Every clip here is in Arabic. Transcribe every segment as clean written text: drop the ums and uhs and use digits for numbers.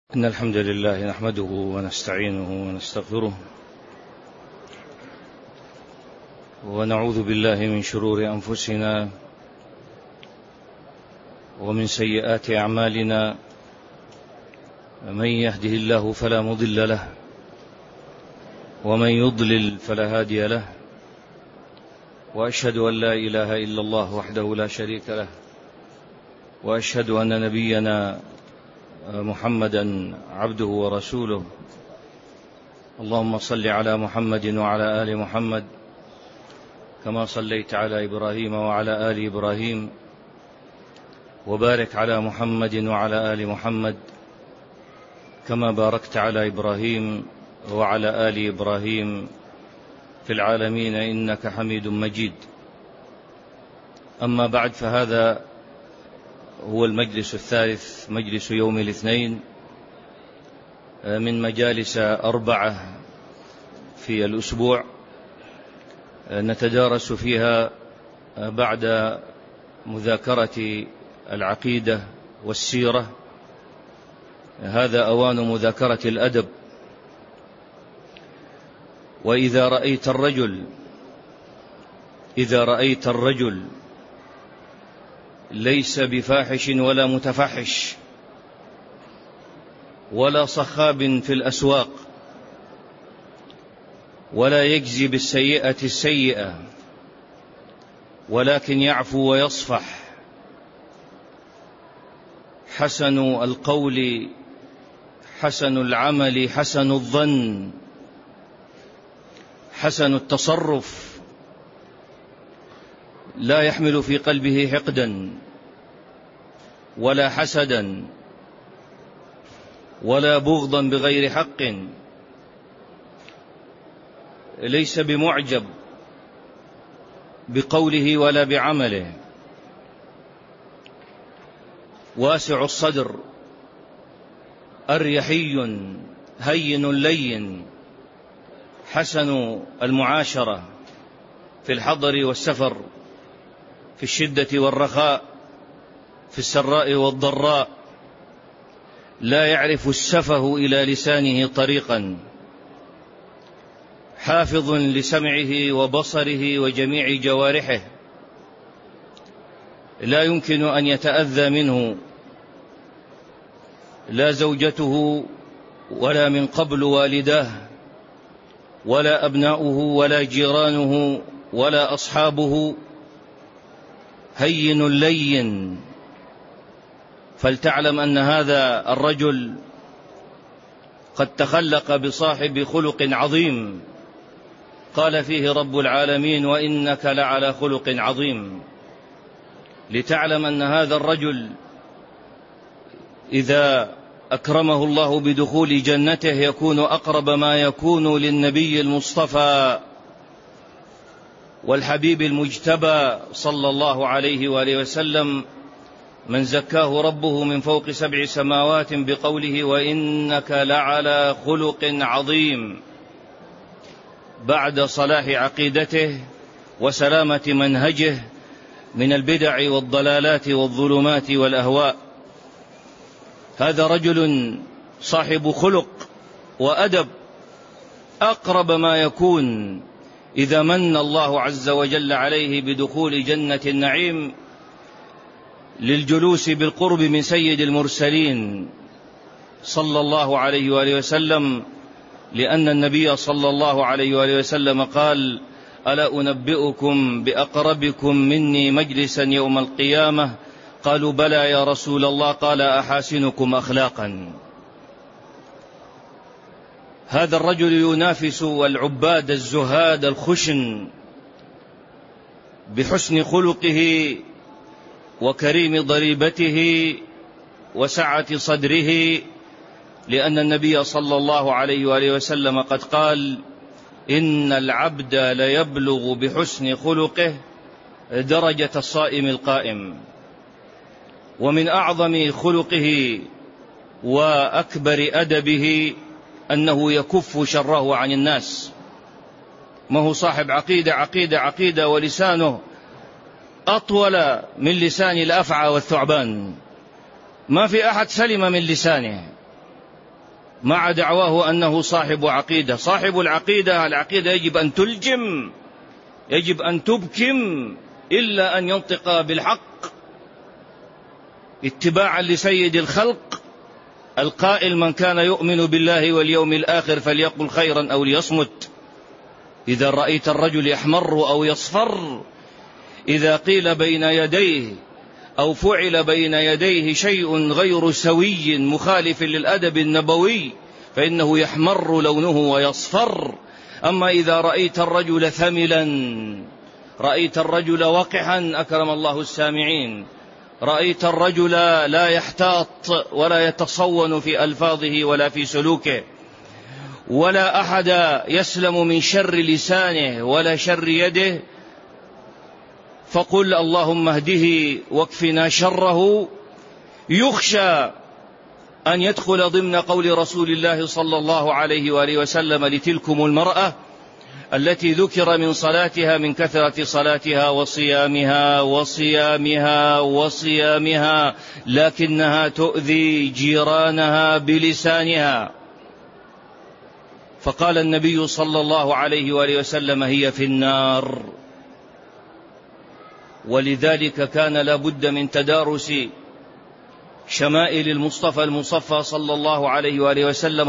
إن الحمد لله نحمده ونستعينه ونستغفره ونعوذ بالله من شرور أنفسنا ومن سيئات أعمالنا. من يهده الله فلا مضل له ومن يضلل فلا هادي له، وأشهد أن لا إله إلا الله وحده لا شريك له، وأشهد أن نبينا محمدا عبده ورسوله. اللهم صل على محمد وعلى آل محمد كما صليت على إبراهيم وعلى آل إبراهيم، وبارك على محمد وعلى آل محمد كما باركت على إبراهيم وعلى آل إبراهيم في العالمين إنك حميد مجيد. أما بعد، فهذا هو المجلس الثالث، مجلس يوم الاثنين من مجالس 4 في الأسبوع نتدارس فيها بعد مذاكرة العقيدة والسيرة. هذا أوان مذاكرة الأدب. وإذا رأيت الرجل ليس بفاحش ولا متفحش ولا صخاب في الأسواق، ولا يجزي بالسيئة السيئة، ولكن يعفو ويصفح، حسن القول حسن العمل حسن الظن حسن التصرف، لا يحمل في قلبه حقدا ولا حسدا ولا بغضا بغير حق، ليس بمعجب بقوله ولا بعمله، واسع الصدر، أريحي هين لين، حسن المعاشرة في الحضر والسفر، في الشدة والرخاء، في السراء والضراء، لا يعرف السفه إلى لسانه طريقا، حافظ لسمعه وبصره وجميع جوارحه، لا يمكن أن يتأذى منه لا زوجته ولا من قبل والداه ولا أبناؤه ولا جيرانه ولا أصحابه، هين لين. فلتعلم أن هذا الرجل قد تخلق بصاحب خلق عظيم، قال فيه رب العالمين: وإنك لعلى خلق عظيم. لتعلم أن هذا الرجل إذا أكرمه الله بدخول جنته يكون أقرب ما يكون للنبي المصطفى والحبيب المجتبى صلى الله عليه وآله وسلم، من زكاه ربه من فوق 7 سماوات بقوله: وإنك لعلى خلق عظيم، بعد صلاح عقيدته وسلامة منهجه من البدع والضلالات والظلمات والأهواء. هذا رجل صاحب خلق وأدب، أقرب ما يكون إذا من الله عز وجل عليه بدخول جنة النعيم للجلوس بالقرب من سيد المرسلين صلى الله عليه وآله وسلم، لأن النبي صلى الله عليه وآله وسلم قال: ألا أنبئكم بأقربكم مني مجلسا يوم القيامة؟ قالوا: بلى يا رسول الله. قال: أحاسنكم أخلاقا. هذا الرجل ينافس العباد الزهاد الخشن بحسن خلقه وكريم ضريبته وسعة صدره، لأن النبي صلى الله عليه وآله وسلم قد قال: إن العبد ليبلغ بحسن خلقه درجة الصائم القائم. ومن أعظم خلقه وأكبر أدبه أنه يكف شره عن الناس. ما هو صاحب عقيدة ولسانه أطول من لسان الأفعى والثعبان، ما في أحد سلم من لسانه، مع دعواه أنه صاحب عقيدة. صاحب العقيدة يجب أن تلجم، يجب أن تبكم، إلا أن ينطق بالحق اتباعا لسيد الخلق القائل: من كان يؤمن بالله واليوم الآخر فليقل خيرا أو ليصمت. إذا رأيت الرجل يحمر أو يصفر إذا قيل بين يديه أو فعل بين يديه شيء غير سوي مخالف للأدب النبوي فإنه يحمر لونه ويصفر. أما إذا رأيت الرجل ثملا، رأيت الرجل وقحا، أكرم الله السامعين، رأيت الرجل لا يحتاط ولا يتصون في ألفاظه ولا في سلوكه، ولا أحد يسلم من شر لسانه ولا شر يده، فقل اللهم اهده واكفنا شره. يخشى أن يدخل ضمن قول رسول الله صلى الله عليه وآله وسلم: لتلكم المرأة التي ذكر من صلاتها من كثرة صلاتها وصيامها وصيامها وصيامها لكنها تؤذي جيرانها بلسانها. فقال النبي صلى الله عليه وآله وسلم: هي في النار. ولذلك كان لا بد من تدارس شمائل المصطفى المصفى صلى الله عليه وآله وسلم،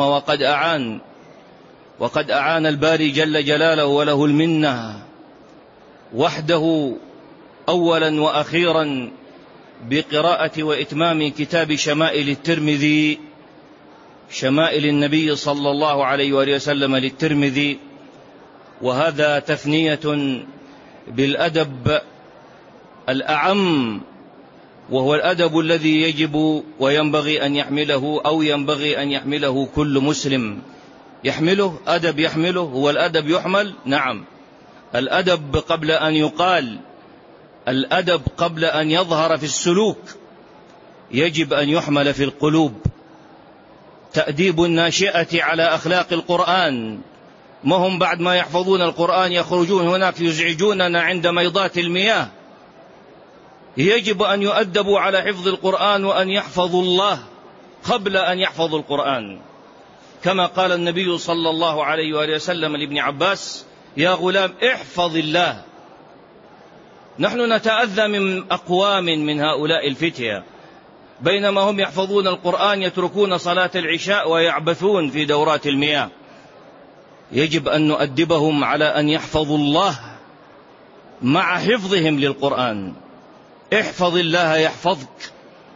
وقد أعان الباري جل جلاله وله المنة وحده أولا وأخيرا بقراءة وإتمام كتاب شمائل الترمذي، شمائل النبي صلى الله عليه وآله وسلم للترمذي. وهذا تثنية بالأدب الأعم، وهو الأدب الذي يجب وينبغي أن يحمله أو ينبغي أن يحمله كل مسلم. يحمله أدب، يحمله هو الأدب يحمل. نعم، الأدب قبل أن يقال، الأدب قبل أن يظهر في السلوك يجب أن يحمل في القلوب. تأديب الناشئة على أخلاق القرآن، ما هم بعد ما يحفظون القرآن يخرجون هناك يزعجوننا عند ميضات المياه. يجب أن يؤدبوا على حفظ القرآن وأن يحفظوا الله قبل أن يحفظوا القرآن، كما قال النبي صلى الله عليه وآله وسلم لابن عباس: يا غلام احفظ الله. نحن نتأذى من أقوام من هؤلاء الفتية، بينما هم يحفظون القرآن يتركون صلاة العشاء ويعبثون في دورات المياه. يجب أن نؤدبهم على أن يحفظوا الله مع حفظهم للقرآن. احفظ الله يحفظك.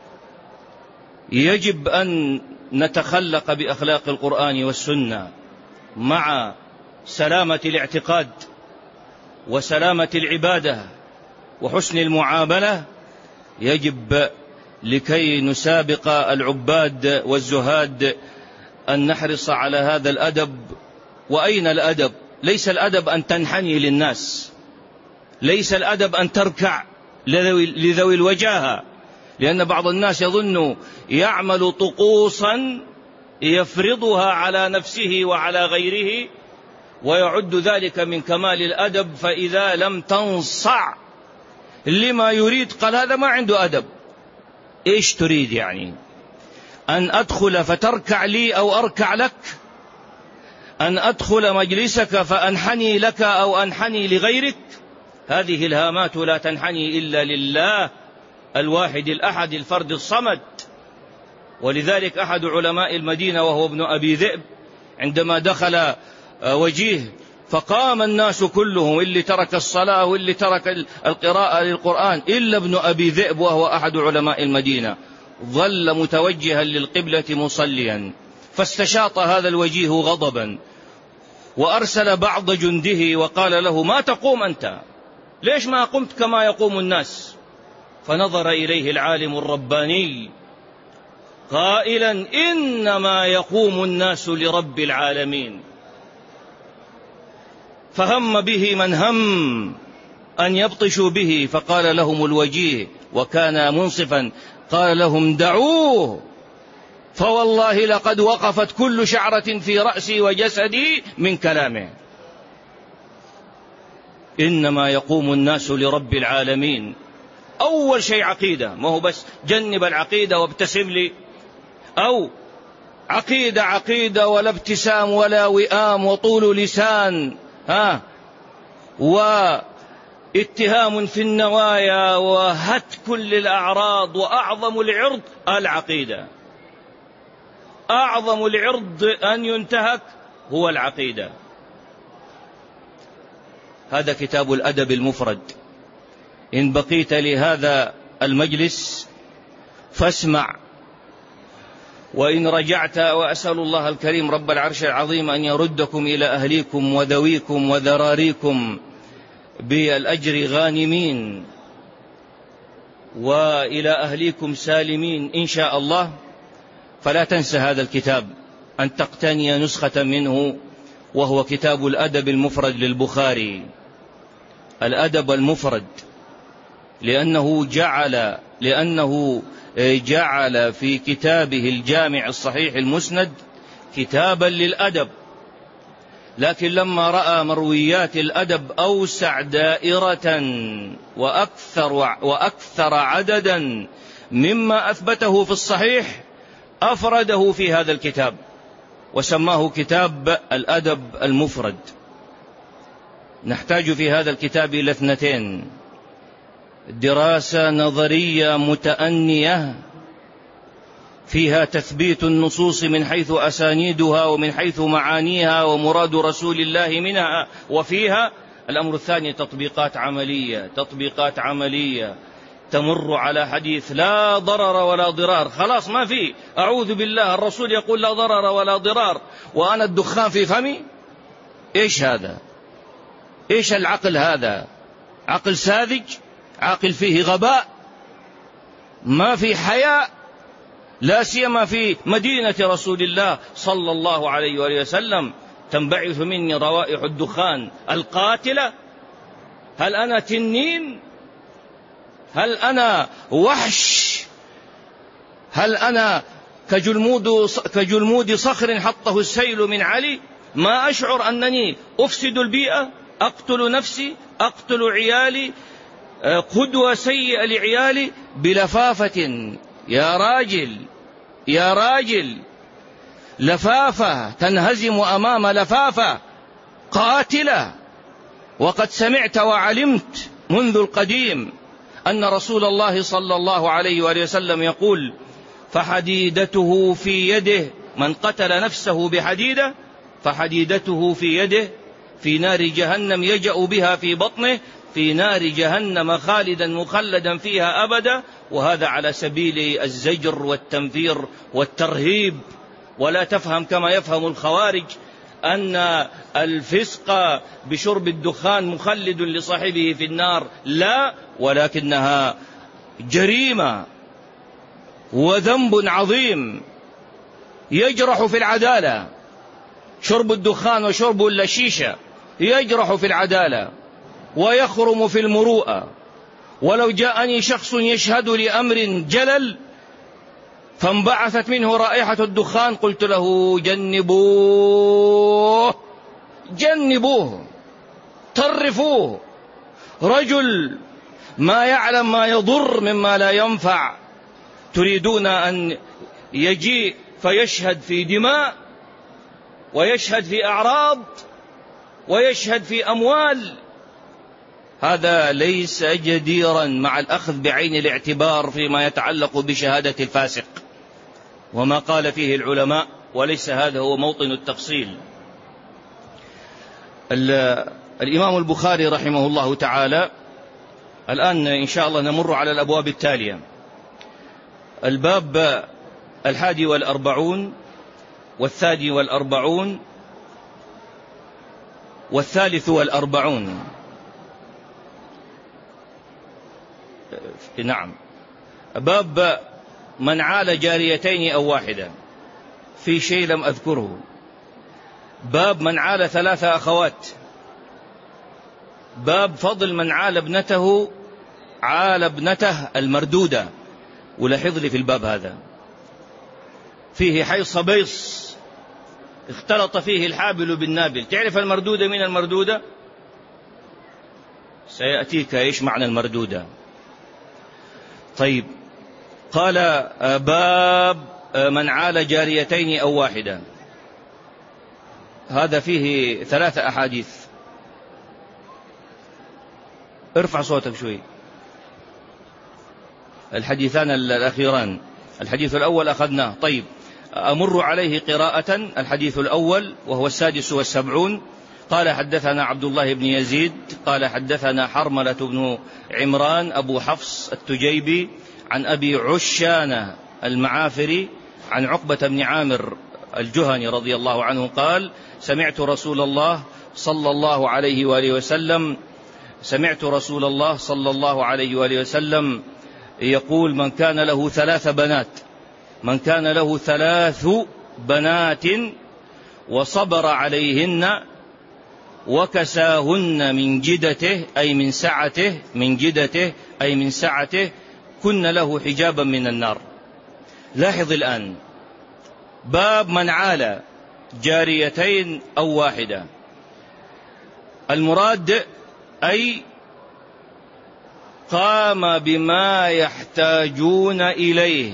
يجب أن نتخلق بأخلاق القرآن والسنة مع سلامة الاعتقاد وسلامة العبادة وحسن المعاملة. يجب لكي نسابق العباد والزهاد أن نحرص على هذا الأدب. وأين الأدب؟ ليس الأدب أن تنحني للناس، ليس الأدب أن تركع لذوي الوجاهة، لأن بعض الناس يظن يعمل طقوسا يفرضها على نفسه وعلى غيره ويعد ذلك من كمال الأدب، فإذا لم تنصع لما يريد قال هذا ما عنده أدب. إيش تريد يعني؟ أن أدخل فتركع لي أو أركع لك؟ أن أدخل مجلسك فأنحني لك أو أنحني لغيرك؟ هذه الهامات لا تنحني إلا لله الواحد الأحد الفرد الصمد. ولذلك أحد علماء المدينة وهو ابن أبي ذئب عندما دخل وجيه فقام الناس كلهم، اللي ترك الصلاة واللي ترك القراءة للقرآن إلا ابن أبي ذئب وهو أحد علماء المدينة، ظل متوجها للقبلة مصليا. فاستشاط هذا الوجيه غضبا وأرسل بعض جنده وقال له: ما تقوم أنت؟ ليش ما قمت كما يقوم الناس؟ فنظر إليه العالم الرباني قائلا: إنما يقوم الناس لرب العالمين. فهم به من هم أن يبطشوا به، فقال لهم الوجيه وكان منصفا، قال لهم: دعوه، فوالله لقد وقفت كل شعرة في رأسي وجسدي من كلامه. إنما يقوم الناس لرب العالمين. أول شيء عقيدة، ما هو بس جنب العقيدة وابتسم لي، أو عقيدة عقيدة، ولا ابتسام ولا وئام وطول لسان، واتهام في النوايا وهتك للأعراض. وأعظم العرض العقيدة، أعظم العرض أن ينتهك هو العقيدة. هذا كتاب الأدب المفرد. إن بقيت لهذا المجلس فاسمع، وإن رجعت وأسأل الله الكريم رب العرش العظيم أن يردكم إلى أهليكم وذويكم وذراريكم بالأجر غانمين، وإلى أهليكم سالمين إن شاء الله. فلا تنسى هذا الكتاب، أن تقتني نسخة منه، وهو كتاب الأدب المفرد للبخاري. الأدب المفرد لأنه جعل في كتابه الجامع الصحيح المسند كتابا للأدب، لكن لما رأى مرويات الأدب أوسع دائرة وأكثر عددا مما أثبته في الصحيح أفرده في هذا الكتاب وسماه كتاب الأدب المفرد. نحتاج في هذا الكتاب إلى اثنتين: دراسة نظرية متأنية فيها تثبيت النصوص من حيث أسانيدها ومن حيث معانيها ومراد رسول الله منها وفيها. الأمر الثاني تطبيقات عملية تمر على حديث لا ضرر ولا ضرار، خلاص ما في، أعوذ بالله، الرسول يقول لا ضرر ولا ضرار وأنا الدخان في فمي. إيش هذا؟ إيش العقل هذا؟ عقل ساذج، عقل فيه غباء، ما في حياء، لا سيما في مدينة رسول الله صلى الله عليه وآله وسلم. تنبعث مني روائح الدخان القاتلة. هل أنا تنين؟ هل أنا وحش؟ هل أنا كجلمود صخر حطه السيل من علي؟ ما أشعر أنني أفسد البيئة، أقتل نفسي، أقتل عيالي، قدوة سيئة لعيالي بلفافة. يا راجل، لفافة تنهزم أمام لفافة قاتلة. وقد سمعت وعلمت منذ القديم أن رسول الله صلى الله عليه وآله وسلم يقول: فحديدته في يده، من قتل نفسه بحديدة فحديدته في يده، في نار جهنم يجأ بها في بطنه، في نار جهنم خالدا مخلدا فيها أبدا. وهذا على سبيل الزجر والتنفير والترهيب. ولا تفهم كما يفهم الخوارج أن الفسق بشرب الدخان مخلد لصاحبه في النار، لا، ولكنها جريمة وذنب عظيم يجرح في العدالة. شرب الدخان وشرب الشيشة يجرح في العدالة ويخرم في المروءة. ولو جاءني شخص يشهد لأمر جلل فانبعثت منه رائحة الدخان قلت له: جنبوه، طرفوه. رجل ما يعلم ما يضر مما لا ينفع، تريدون أن يجيء فيشهد في دماء ويشهد في أعراض ويشهد في أموال. هذا ليس جديرا مع الأخذ بعين الاعتبار فيما يتعلق بشهادة الفاسق وما قال فيه العلماء، وليس هذا هو موطن التفصيل. الإمام البخاري رحمه الله تعالى، الآن إن شاء الله نمر على الأبواب التالية: الباب 41 وال 43 نعم. باب من عال جاريتين أو واحدة، في شيء لم أذكره. باب من عال 3 أخوات. باب فضل من عال ابنته المردودة. ولاحظ لي في الباب هذا فيه حيص بيص اختلط فيه الحابل بالنابل. تعرف المردودة من المردودة؟ سيأتيك إيش معنى المردودة. طيب، قال: باب من عال جاريتين أو واحدة. هذا فيه 3 أحاديث. ارفع صوتك شوي. الحديثان الأخيران، الحديث الأول أخذناه. طيب أمر عليه قراءة. الحديث الأول وهو 76. قال حدثنا عبد الله بن يزيد قال حدثنا حرملة بن عمران أبو حفص التجيبي عن أبي عشانة المعافري عن عقبة بن عامر الجهني رضي الله عنه قال سمعت رسول الله صلى الله عليه وآله وسلم يقول من كان له 3 بنات وصبر عليهن وكساهن من جدته أي من سعته كن له حجابا من النار. لاحظ الآن باب من عال جاريتين أو واحدة. المراد أي قام بما يحتاجون إليه.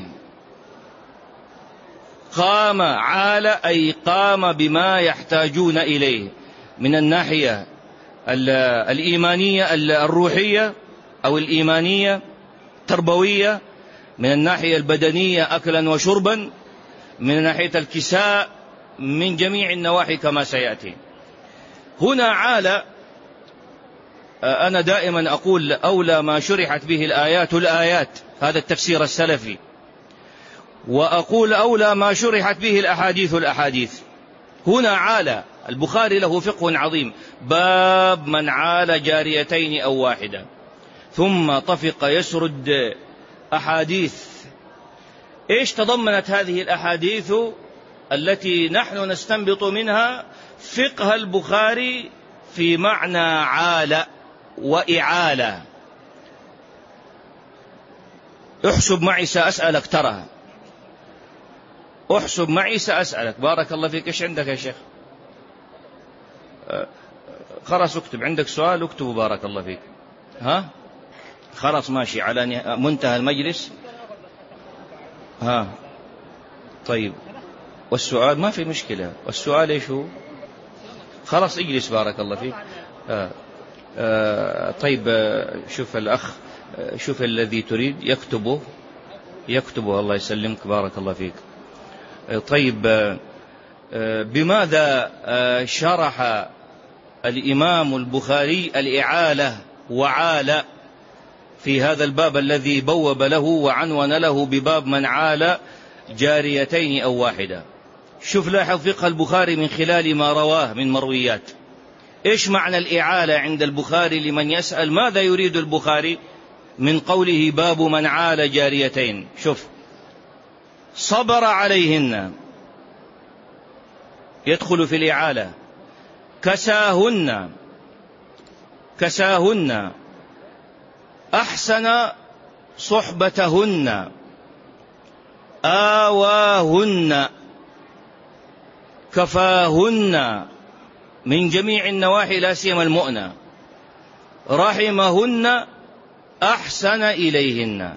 قام بما يحتاجون إليه من الناحية الإيمانية الروحية أو الإيمانية تربوية، من الناحية البدنية أكلا وشربا، من ناحية الكساء، من جميع النواحي كما سيأتي. هنا عال، أنا دائما أقول أولى ما شرحت به الآيات، هذا التفسير السلفي، وأقول أولى ما شرحت به الأحاديث. هنا عال، البخاري له فقه عظيم، باب من عال جاريتين أو واحدة، ثم طفق يسرد أحاديث. إيش تضمنت هذه الأحاديث التي نحن نستنبط منها فقه البخاري في معنى عال وإعالة؟ احسب معي سأسألك، ترى احسب معي سأسألك. بارك الله فيك. ايش عندك يا شيخ؟ خلاص اكتب، عندك سؤال اكتبه. بارك الله فيك. ها خلاص ماشي على منتهى المجلس. ها طيب، والسؤال ما في مشكلة. والسؤال ايش هو؟ خلاص اجلس. بارك الله فيك. طيب شوف الأخ، شوف الذي تريد يكتبه. الله يسلمك. بارك الله فيك. طيب بماذا شرح الإمام البخاري الإعالة وعال في هذا الباب الذي بوب له وعنون له بباب من عال جاريتين أو واحدة؟ شوف، لاحظ فقه البخاري من خلال ما رواه من مرويات. إيش معنى الإعالة عند البخاري؟ لمن يسأل ماذا يريد البخاري من قوله باب من عال جاريتين. شوف، صبر عليهن يدخل في الإعالة، كساهن أحسن صحبتهن، آواهن، كفاهن من جميع النواحي لا سيما المؤنة، رحمهن، أحسن إليهن.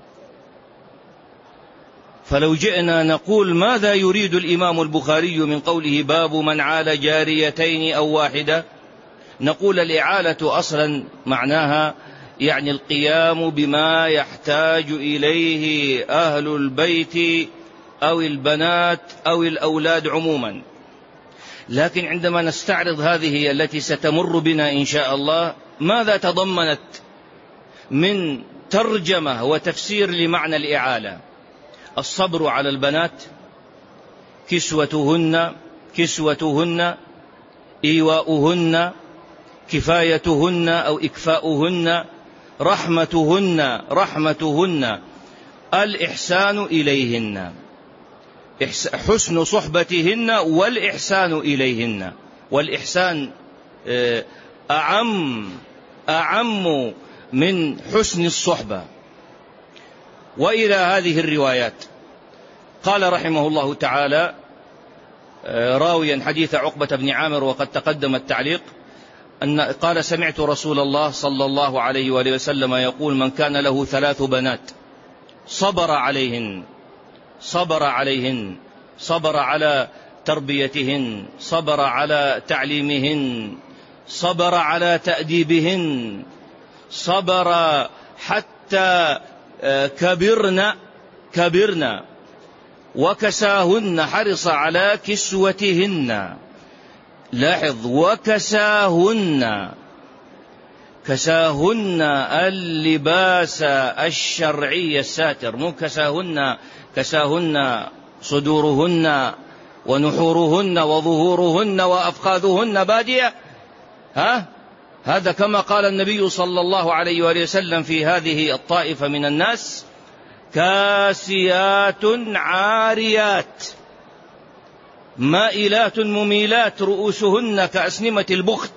فلو جئنا نقول ماذا يريد الإمام البخاري من قوله باب من عال جاريتين أو واحدة، نقول الإعالة أصلا معناها يعني القيام بما يحتاج إليه أهل البيت أو البنات أو الأولاد عموما. لكن عندما نستعرض هذه التي ستمر بنا إن شاء الله، ماذا تضمنت من ترجمة وتفسير لمعنى الإعالة؟ الصبر على البنات، كسوتهن، إيواؤهن، كفايتهن أو إكفاؤهن، رحمتهن، الإحسان إليهن، حسن صحبتهن والإحسان إليهن. والإحسان أعم من حسن الصحبة. وإلى هذه الروايات قال رحمه الله تعالى راويا حديث عقبة بن عامر وقد تقدم التعليق، أن قال سمعت رسول الله صلى الله عليه وآله وسلم يقول من كان له 3 بنات صبر عليهن صبر عليهن، صبر على تربيتهن، صبر على تعليمهن، صبر على تأديبهن، صبر حتى كبرن وكساهن، حرص على كسوتهن. لاحظ، وكساهن، كساهن اللباس الشرعي الساتر، مو كساهن صدورهن ونحورهن وظهورهن وأفخاذهن بادية. هذا كما قال النبي صلى الله عليه وآله وسلم في هذه الطائفة من الناس: كاسيات عاريات مائلات مميلات رؤوسهن كأسنمة البخت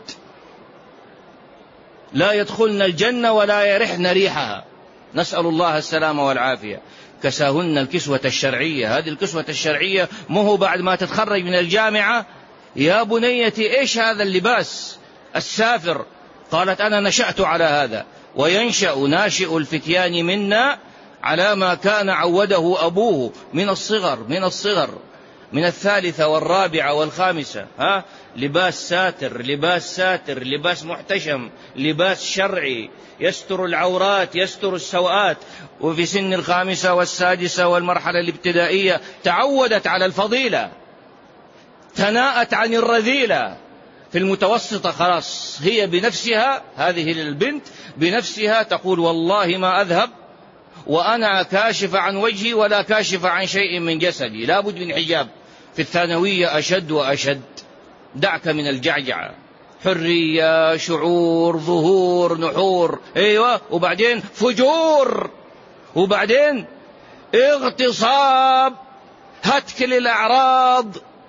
لا يدخلن الجنة ولا يرحن ريحها، نسأل الله السلامة والعافية. كساهن الكسوة الشرعية. هذه الكسوة الشرعية مو بعد ما تتخرج من الجامعة: يا بنيتي إيش هذا اللباس السافر؟ قالت: أنا نشأت على هذا. وينشأ ناشئ الفتيان منا على ما كان عوده أبوه من الصغر، من الثالثة والرابعة والخامسة. لباس ساتر، لباس ساتر، لباس محتشم، لباس شرعي يستر العورات، يستر السوءات. وفي سن الخامسة والسادسة والمرحلة الابتدائية تعودت على الفضيلة، تناءت عن الرذيلة. في المتوسطة خلاص هي بنفسها، هذه البنت بنفسها تقول: والله ما أذهب وأنا كاشف عن وجهي ولا كاشف عن شيء من جسدي، لا بد من حجاب. في الثانوية أشد وأشد، دعك من الجعجعة، حرية، شعور، ظهور، نحور، أيوة، وبعدين فجور، وبعدين اغتصاب، هتك للأعراض،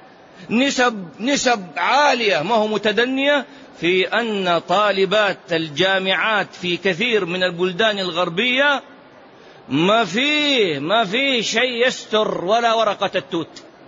نسب عالية ما هو متدنية في أن طالبات الجامعات في كثير من البلدان الغربية ما فيه شيء يستر ولا ورقة التوت.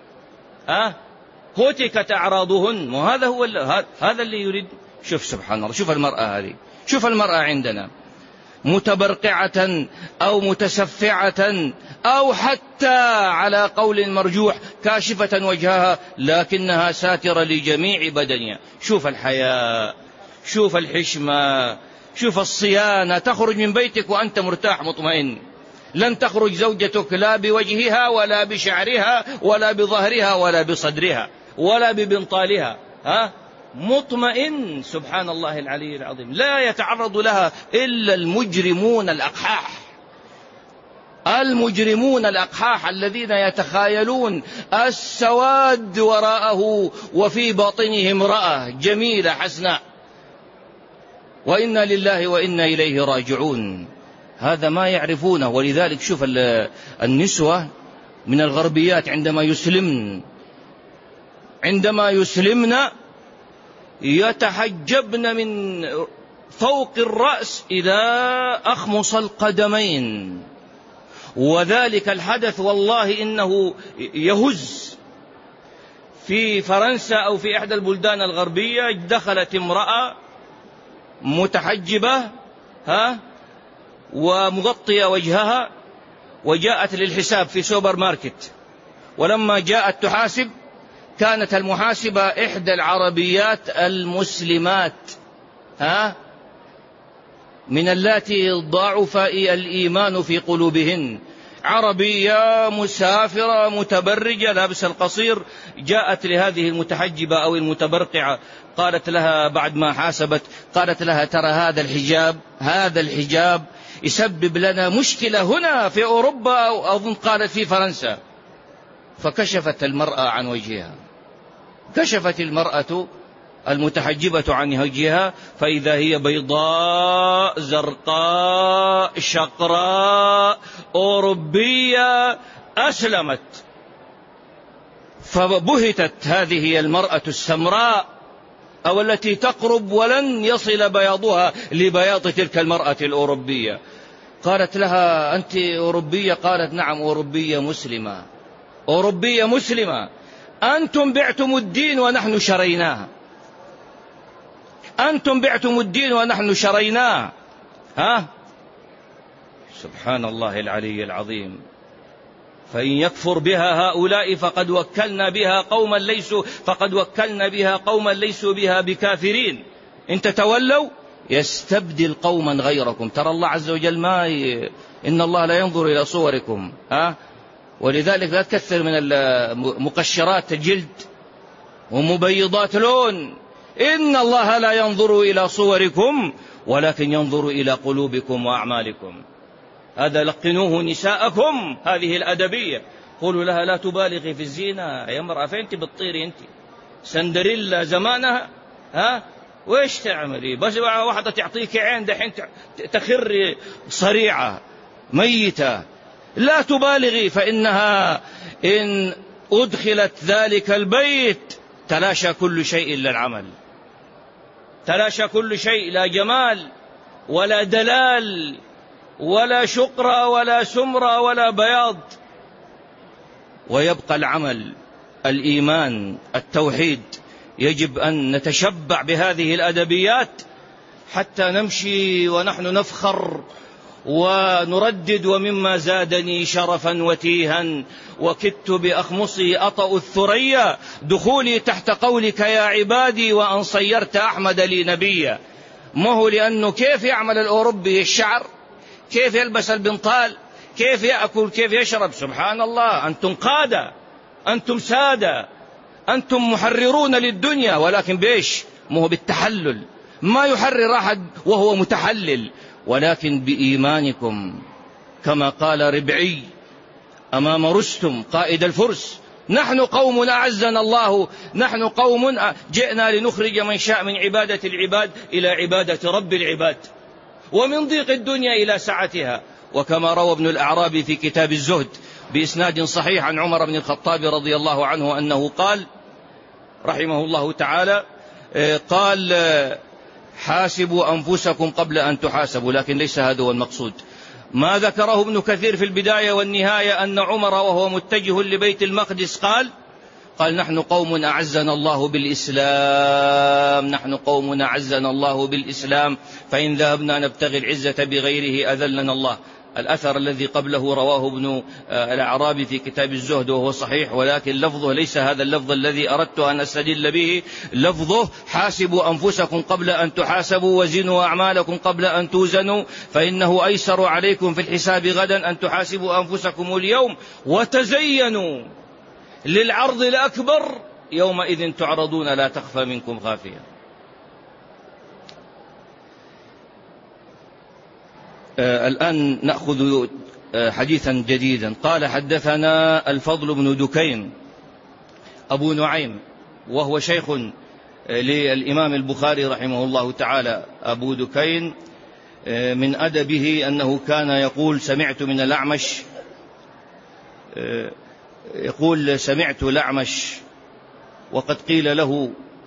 هتكت أعراضهن، وهذا هو هذا اللي يريد. شوف سبحان الله، شوف المرأة هذه، شوف المرأة عندنا متبرقعة أو متسفعة أو حتى على قول مرجوح كاشفة وجهها لكنها ساترة لجميع بدنها. شوف الحياء، شوف الحشمة، شوف الصيانة. تخرج من بيتك وأنت مرتاح مطمئن. لن تخرج زوجتك لا بوجهها ولا بشعرها ولا بظهرها ولا بصدرها ولا ببنطالها، مطمئن. سبحان الله العلي العظيم. لا يتعرض لها إلا المجرمون الأقحاح، المجرمون الأقحاح الذين يتخايلون السواد وراءه وفي باطنه امرأة جميلة حسناء. وإنا لله وإنا إليه راجعون. هذا ما يعرفونه. ولذلك شوف النسوة من الغربيات عندما يسلمن يتحجبن من فوق الرأس إلى أخمص القدمين. وذلك الحدث والله إنه يهز. في فرنسا أو في إحدى البلدان الغربية دخلت امرأة متحجبة ومغطية وجهها وجاءت للحساب في سوبر ماركت. ولما جاءت تحاسب كانت المحاسبة إحدى العربيات المسلمات من اللاتي ضعف الإيمان في قلوبهن، عربية مسافرة متبرجة لابس القصير. جاءت لهذه المتحجبة أو المتبرقعة قالت لها بعد ما حاسبت، قالت لها: ترى هذا الحجاب يسبب لنا مشكلة هنا في أوروبا أو أظن قالت في فرنسا. فكشفت المرأة عن وجهها، كشفت المرأة المتحجبة عن وجهها فإذا هي بيضاء زرقاء شقراء أوروبية أسلمت. فبهتت هذه المرأة السمراء أو التي تقرب ولن يصل بياضها لبياض تلك المرأة الأوروبية. قالت لها: أنت أوروبية؟ قالت: نعم، أوروبية مسلمة، أوروبية مسلمة. أنتم بعتم الدين ونحن شريناه، أنتم بعتم الدين ونحن شريناه. سبحان الله العلي العظيم. فإن يكفر بها هؤلاء فقد وكلنا بها قوما ليسوا بها بكافرين. إن تتولوا يستبدل قوما غيركم. ترى الله عز وجل إن الله لا ينظر إلى صوركم، ولذلك لا تكثر من مقشرات الجلد ومبيضات لون. إن الله لا ينظر إلى صوركم ولكن ينظر إلى قلوبكم وأعمالكم. هذا لقنوه نساءكم هذه الأدبية. قولوا لها لا تبالغي في الزينة يا امرأة، فين انت بتطيري انت؟ سندريلا زمانها، وإيش تعملي؟ بس واحدة تعطيك عين دحين تخر صريعة ميتة. لا تبالغي، فإنها إن أدخلت ذلك البيت تلاشى كل شيء إلا العمل، تلاشى كل شيء، لا جمال ولا دلال ولا شقرة ولا سمرة ولا بياض، ويبقى العمل، الإيمان، التوحيد. يجب أن نتشبع بهذه الأدبيات حتى نمشي ونحن نفخر ونردد ومما زادني شرفا وتيها وكدت بأخمصي أطأ الثريا دخولي تحت قولك يا عبادي وأن صيرت أحمد لي نبيا. ما هو لأنه كيف يعمل الأوروبي الشعر، كيف يلبس البنطال، كيف يأكل، كيف يشرب. سبحان الله، أنتم قادة، أنتم سادة، أنتم محررون للدنيا، ولكن بإيش؟ ما هو بالتحلل. ما يحرر أحد وهو متحلل، ولكن بإيمانكم. كما قال ربعي أمام رستم قائد الفرس: نحن قوم أعزنا الله، نحن قوم جئنا لنخرج من شاء من عبادة العباد إلى عبادة رب العباد، ومن ضيق الدنيا إلى سعتها. وكما روى ابن الأعرابي في كتاب الزهد بإسناد صحيح عن عمر بن الخطاب رضي الله عنه أنه قال رحمه الله تعالى، قال: حاسبوا أنفسكم قبل أن تحاسبوا. لكن ليس هذا هو المقصود. ما ذكره ابن كثير في البداية والنهاية أن عمر وهو متجه لبيت المقدس قال: نحن قوم أعزنا الله بالإسلام، نحن قوم أعزنا الله بالإسلام، فإن ذهبنا نبتغي العزة بغيره أذلنا الله. الأثر الذي قبله رواه ابن الأعرابي في كتاب الزهد وهو صحيح، ولكن لفظه ليس هذا اللفظ الذي أردت أن أستدل به. لفظه: حاسبوا أنفسكم قبل أن تحاسبوا وزنوا أعمالكم قبل أن توزنوا، فإنه أيسر عليكم في الحساب غدا أن تحاسبوا أنفسكم اليوم وتزينوا للعرض الأكبر يومئذ تعرضون لا تخفى منكم خافية. الآن نأخذ حديثا جديدا. قال: حدثنا الفضل بن دكين أبو نعيم، وهو شيخ للإمام البخاري رحمه الله تعالى. أبو دكين من أدبه أنه كان يقول: سمعت من الأعمش، يقول: سمعت الأعمش وقد قيل له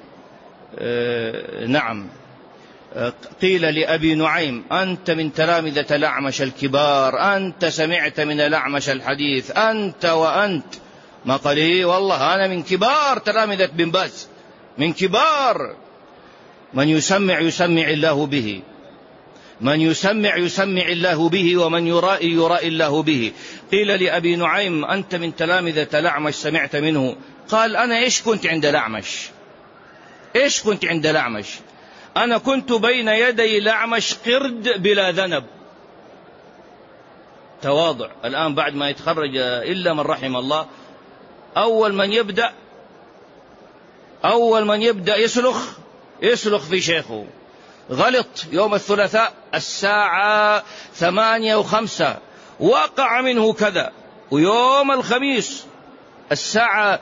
نعم، قيل لأبي نعيم: أنت من تلامذة الأعمش الكبار، أنت سمعت من الأعمش الحديث، أنت وأنت. ما قال: إيه والله أنا من كبار تلامذة بن باز، من كبار. من يسمع يسمع الله به، من يسمع يسمع الله به، ومن يرائي يرائي الله به. قيل لأبي نعيم: أنت من تلامذة الأعمش، سمعت منه؟ قال: أنا إيش كنت عند الأعمش؟ إيش كنت عند الأعمش؟ أنا كنت بين يدي الأعمش قرد بلا ذنب. تواضع. الآن بعد ما يتخرج إلا من رحم الله، أول من يبدأ يسلخ في شيخه. غلط يوم الثلاثاء الساعة 8:05 وقع منه كذا، ويوم الخميس الساعة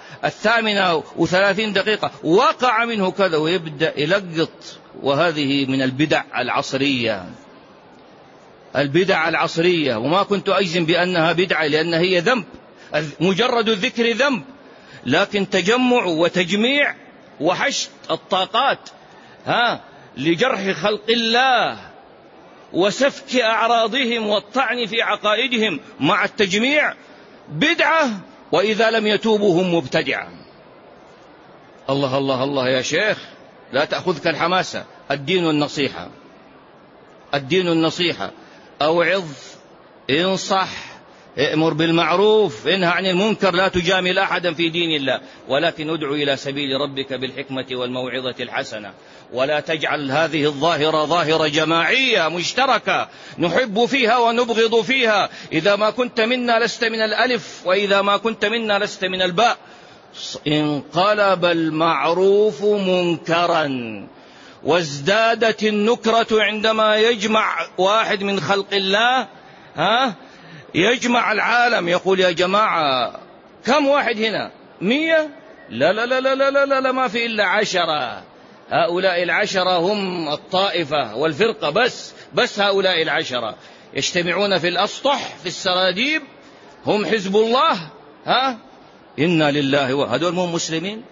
8:30 وقع منه كذا، ويبدأ يلقط. وهذه من البدع العصرية، البدع العصرية. وما كنت أجزم بأنها بدعة لأن هي ذنب، مجرد الذكر ذنب، لكن تجمع وتجميع وحشد الطاقات لجرح خلق الله وسفك أعراضهم والطعن في عقائدهم مع التجميع بدعة، وإذا لم يتوبوا هم مبتدعة. الله الله الله يا شيخ، لا تأخذك الحماسة. الدين النصيحة، الدين النصيحة. أوعظ، انصح، ائمر بالمعروف، انهى عن المنكر، لا تجامل أحدا في دين الله، ولكن ادعو إلى سبيل ربك بالحكمة والموعظة الحسنة. ولا تجعل هذه الظاهرة ظاهرة جماعية مشتركة نحب فيها ونبغض فيها. إذا ما كنت منا لست من الألف، وإذا ما كنت منا لست من الباء. انقلب المعروف منكرا، وازدادت النكرة عندما يجمع واحد من خلق الله، يجمع العالم يقول يا جماعة كم واحد هنا؟ 100؟ لا لا لا لا لا لا لا، ما في إلا 10. هؤلاء 10 هم الطائفة والفرقة، بس هؤلاء 10 يجتمعون في الأسطح في السراديب، هم حزب الله. إنا لله. وهذول هم مسلمين؟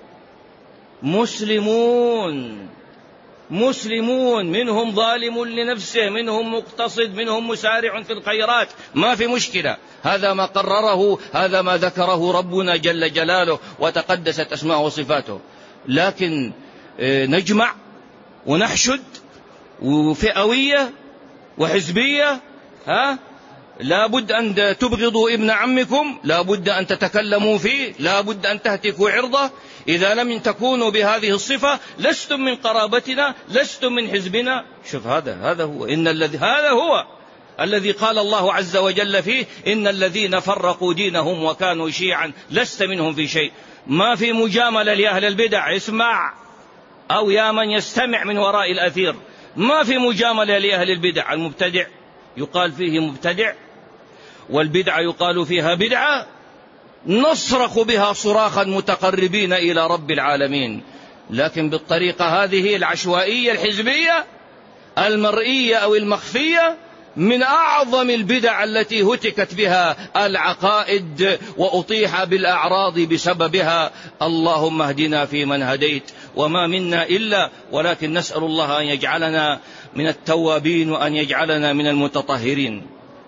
مسلمون، منهم ظالم لنفسه، منهم مقتصد، منهم مسارع في الخيرات، ما في مشكلة. هذا ما قرره، هذا ما ذكره ربنا جل جلاله وتقدست أسماءه وصفاته. لكن نجمع ونحشد وفئوية وحزبية. لا بد أن تبغضوا ابن عمكم، لا بد أن تتكلموا فيه، لا بد أن تهتكوا عرضه. إذا لم تكونوا بهذه الصفة لستم من قرابتنا، لستم من حزبنا. شوف هذا هو الذي قال الله عز وجل فيه إن الذين فرقوا دينهم وكانوا شيعا لست منهم في شيء. ما في مجاملة لأهل البدع، اسمع، أو يا من يستمع من وراء الأثير، ما في مجاملة لأهل البدع. المبتدع يقال فيه مبتدع، والبدعة يقال فيها بدعة، نصرخ بها صراخا متقربين إلى رب العالمين. لكن بالطريقة هذه العشوائية الحزبية المرئية أو المخفية من أعظم البدع التي هتكت بها العقائد وأطيح بالأعراض بسببها. اللهم اهدنا فيمن هديت، وما منا إلا، ولكن نسأل الله أن يجعلنا من التوابين وأن يجعلنا من المتطهرين.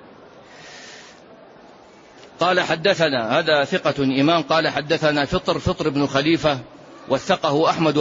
قال حدثنا، هذا ثقة إمام، قال حدثنا فطر بن خليفة وثقه أحمد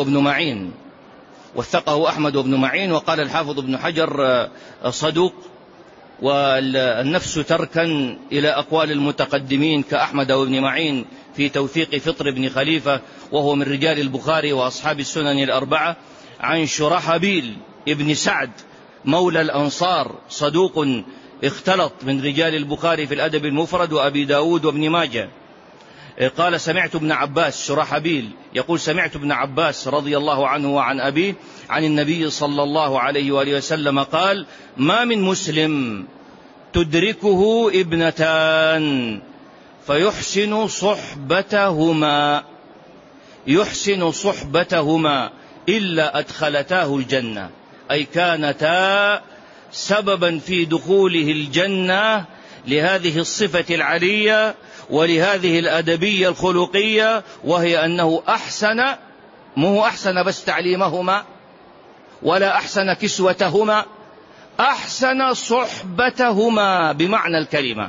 بن معين، وقال الحافظ ابن حجر صدوق. والنفس تركا إلى أقوال المتقدمين كأحمد وابن معين في توثيق فطر بن خليفة، وهو من رجال البخاري وأصحاب السنن الأربعة. عن شرحبيل ابن سعد مولى الأنصار صدوق اختلط، من رجال البخاري في الأدب المفرد وأبي داود وابن ماجه. قال سمعت ابن عباس، شرحبيل يقول سمعت ابن عباس رضي الله عنه وعن أبيه عن النبي صلى الله عليه وآله وسلم قال ما من مسلم تدركه ابنتان فيحسن صحبتهما إلا أدخلتاه الجنة، أي كانتا سببا في دخوله الجنة لهذه الصفة العلية ولهذه الأدبية الخلقية، وهي أنه مو أحسن بس تعليمهما ولا أحسن كسوتهما، أحسن صحبتهما بمعنى الكلمة،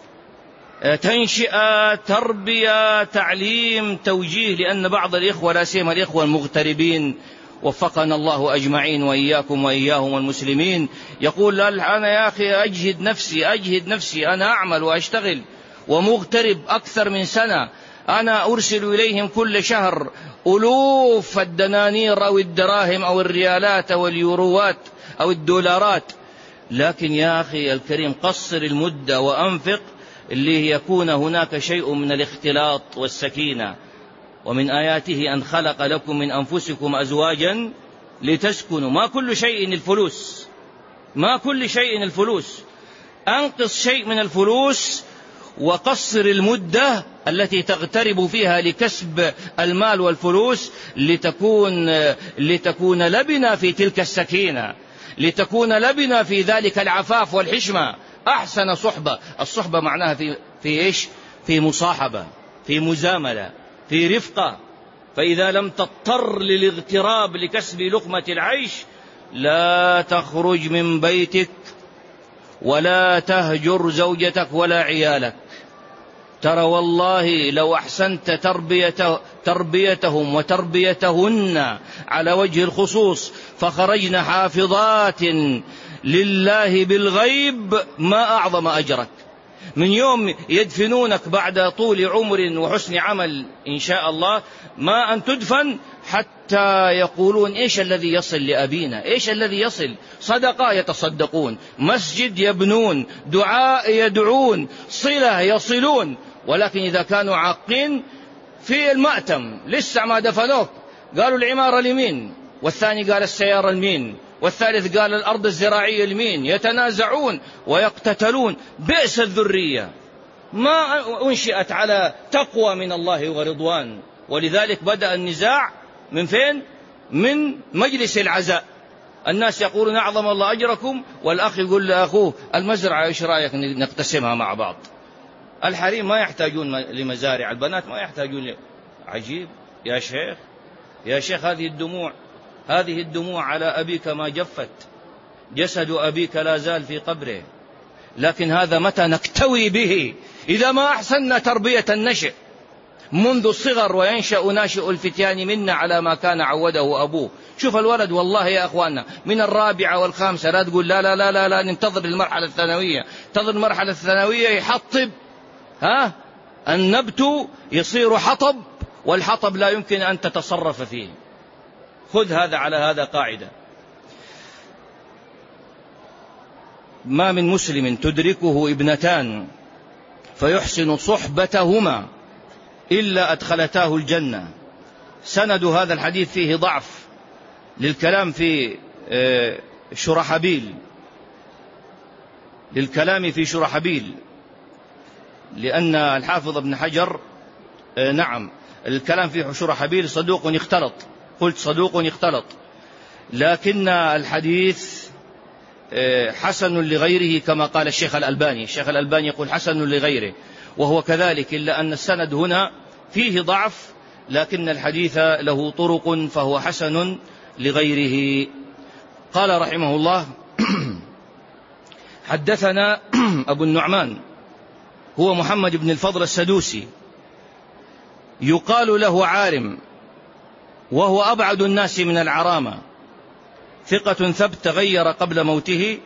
تنشئة، تربية، تعليم، توجيه. لأن بعض الإخوة لا سيما الإخوة المغتربين وفقنا الله أجمعين وإياكم وإياهم والمسلمين، يقول أنا يا أخي أجهد نفسي، أنا أعمل وأشتغل ومغترب أكثر من سنة، أنا أرسل إليهم كل شهر ألوف الدنانير أو الدراهم أو الريالات أو اليوروات أو الدولارات. لكن يا أخي الكريم قصر المدة وأنفق اللي يكون هناك شيء من الاختلاط والسكينة. ومن آياته أن خلق لكم من أنفسكم أزواجا لتسكنوا. ما كل شيء الفلوس، أنقص شيء من الفلوس وقصر المدة التي تغترب فيها لكسب المال والفلوس، لتكون لبنا في تلك السكينة، لتكون لبنا في ذلك العفاف والحشمة. أحسن صحبة، الصحبة معناها في إيش؟ في مصاحبة، في مزاملة، في رفقة. فإذا لم تضطر للاغتراب لكسب لقمة العيش لا تخرج من بيتك ولا تهجر زوجتك ولا عيالك. ترى والله لو أحسنت تربيتهم وتربيتهن على وجه الخصوص فخرجن حافظات لله بالغيب ما أعظم أجرك. من يوم يدفنونك بعد طول عمر وحسن عمل إن شاء الله ما أن تدفن حتى يقولون إيش الذي يصل لأبينا، إيش الذي يصل، صدقة يتصدقون، مسجد يبنون، دعاء يدعون، صلة يصلون. ولكن إذا كانوا عاقين في المأتم لسه ما دفنوك، قالوا العمارة لمين، والثاني قال السيارة لمين، والثالث قال الأرض الزراعية لمين، يتنازعون ويقتتلون. بئس الذرية، ما أنشئت على تقوى من الله ورضوان. ولذلك بدأ النزاع من فين؟ من مجلس العزاء. الناس يقولون أعظم الله أجركم، والأخ يقول لأخوه المزرعة إيش رأيك نقتسمها مع بعض. الحريم ما يحتاجون لمزارع، البنات ما يحتاجون عجيب يا شيخ، يا شيخ هذه الدموع على أبيك ما جفت، جسد أبيك لا زال في قبره، لكن هذا متى نكتوي به؟ إذا ما أحسننا تربية النشء منذ الصغر، وينشأ ناشئ الفتيان منا على ما كان عوده أبوه. شوف الولد والله يا أخواننا من الرابعة والخامسة لا تقول لا لا لا لا, لا ننتظر المرحلة الثانوية، انتظر المرحلة الثانوية يحطب، النبت يصير حطب، والحطب لا يمكن أن تتصرف فيه. خذ هذا على هذا قاعدة. ما من مسلم تدركه ابنتان فيحسن صحبتهما إلا أدخلتاه الجنة. سند هذا الحديث فيه ضعف للكلام في شرحبيل، لأن الحافظ ابن حجر الكلام في شرحبيل صدوق يختلط، قلت صدوق يختلط، لكن الحديث حسن لغيره كما قال الشيخ الألباني يقول حسن لغيره، وهو كذلك، إلا أن السند هنا فيه ضعف، لكن الحديث له طرق فهو حسن لغيره. قال رحمه الله حدثنا أبو النعمان هو محمد بن الفضل السدوسي، يقال له عارم، وهو أبعد الناس من العرامة، ثقة ثبت، تغير قبل موته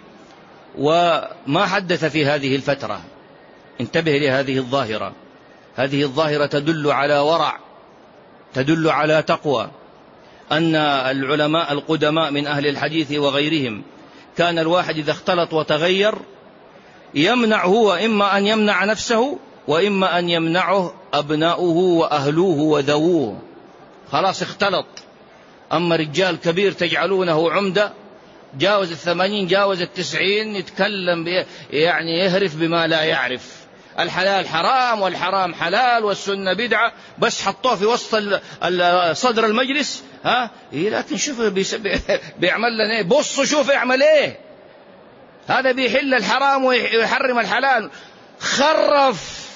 وما حدث في هذه الفترة. انتبه لهذه الظاهرة، هذه الظاهرة تدل على ورع، تدل على تقوى، أن العلماء القدماء من أهل الحديث وغيرهم كان الواحد إذا اختلط وتغير يمنع هو، إما أن يمنع نفسه وإما أن يمنعه أبناؤه وأهلوه وذووه. خلاص اختلط. أما رجال كبير تجعلونه عمدة، جاوز 80 جاوز 90 يتكلم يعني يهرف بما لا يعرف، الحلال حرام والحرام حلال والسنة بدعة، بس حطوه في وسط صدر المجلس. لكن شوف بيعمل لنا ايه، بصوا شوف يعمل ايه، هذا بيحل الحرام ويحرم الحلال، خرف،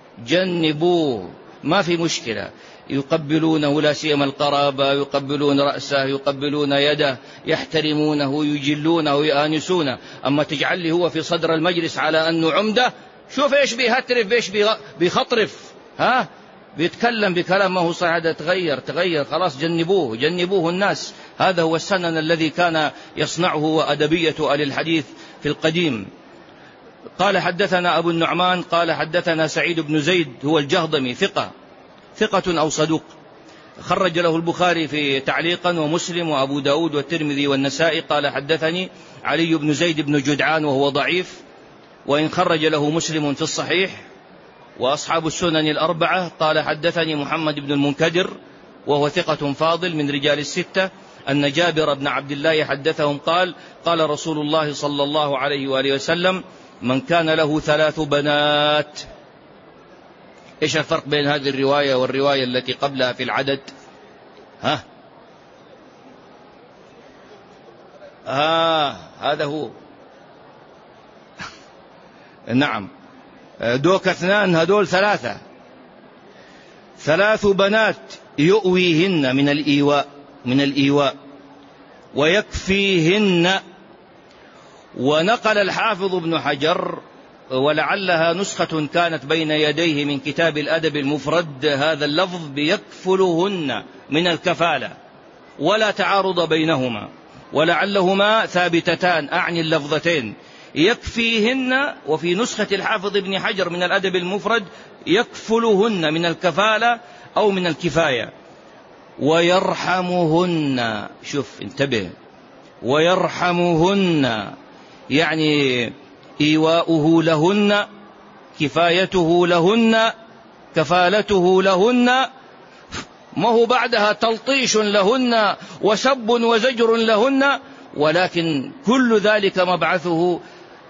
جنبوه، ما في مشكلة. يقبلونه لا سيما القرابة، يقبلون رأسه، يقبلون يده، يحترمونه، يجلونه، يآنسونه. أما تجعل لي هو في صدر المجلس على أنه عمدة، شوف إيش بيهترف، إيش بيخطرف، بيتكلم بكلام ما هو صحيح. تغير خلاص، جنبوه الناس. هذا هو السنن الذي كان يصنعه وأدبية أهل الحديث في القديم. قال حدثنا أبو النعمان قال حدثنا سعيد بن زيد هو الجهضمي، ثقة أو صدوق، خرج له البخاري في تعليقا ومسلم وأبو داود والترمذي والنسائي. قال حدثني علي بن زيد بن جدعان وهو ضعيف، وإن خرج له مسلم في الصحيح وأصحاب السنن الأربعة. قال حدثني محمد بن المنكدر وهو ثقة فاضل من رجال الستة، أن جابر بن عبد الله حدثهم قال قال رسول الله صلى الله عليه وآله وسلم: من كان له 3 بنات. إيش الفرق بين هذه الرواية والرواية التي قبلها في العدد؟ هذا هو. نعم، دوك 2، هدول 3 بنات يؤويهن من الإيواء ويكفيهن. ونقل الحافظ ابن حجر، ولعلها نسخة كانت بين يديه من كتاب الأدب المفرد، هذا اللفظ بيكفلهن من الكفالة، ولا تعارض بينهما، ولعلهما ثابتتان، أعني اللفظتين، يكفيهن، وفي نسخة الحافظ ابن حجر من الأدب المفرد يكفلهن من الكفالة أو من الكفاية. ويرحمهن، شوف انتبه، ويرحمهن يعني إيواؤه لهن، كفايته لهن، كفالته لهن، ما هو بعدها تلطيش لهن وسب وزجر لهن، ولكن كل ذلك مبعثه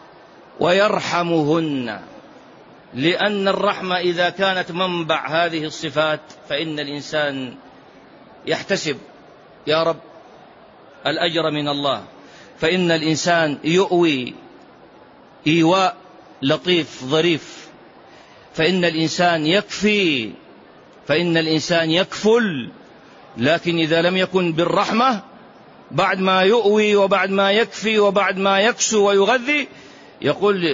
ويرحمهن. لأن الرحمة إذا كانت منبع هذه الصفات فإن الإنسان يحتسب يا رب الأجر من الله، فإن الإنسان يؤوي إيواء لطيف ظريف، فإن الإنسان يكفي، فإن الإنسان يكفل. لكن إذا لم يكن بالرحمة بعد ما يؤوي وبعد ما يكفي وبعد ما يكسو ويغذي يقول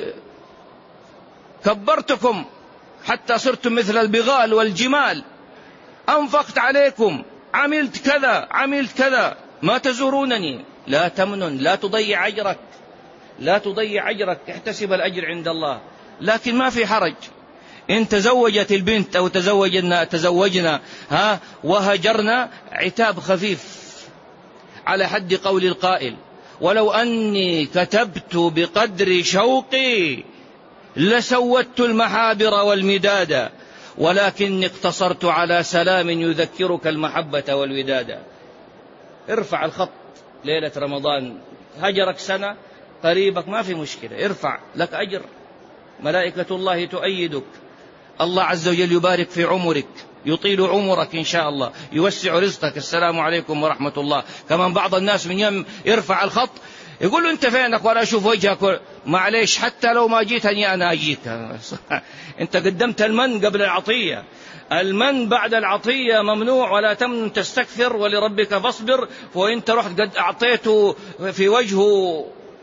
كبرتكم حتى صرتم مثل البغال والجمال، أنفقت عليكم، عملت كذا عملت كذا، ما تزورونني. لا تمنن، لا تضيع أجرك، لا تضيع أجرك، احتسب الأجر عند الله. لكن ما في حرج إن تزوجت البنت أو تزوجنا وهجرنا، عتاب خفيف على حد قول القائل: ولو أني كتبت بقدر شوقي لسودت المحابر والمداد، ولكني اقتصرت على سلام يذكرك المحبة والوداد. ارفع الخط ليلة رمضان، هجرك سنة قريبك ما في مشكلة، ارفع لك أجر، ملائكة الله تؤيدك، الله عز وجل يبارك في عمرك، يطيل عمرك إن شاء الله، يوسع رزقك. السلام عليكم ورحمة الله. كمان بعض الناس من يوم يرفع الخط يقول له أنت فينك ولا أشوف وجهك، معليش حتى لو ما جيتني أنا أجيك. أنت قدمت المن قبل العطية، المن بعد العطية ممنوع، ولا تمن تستكثر ولربك فاصبر. وإنت رحت قد أعطيته في وجهه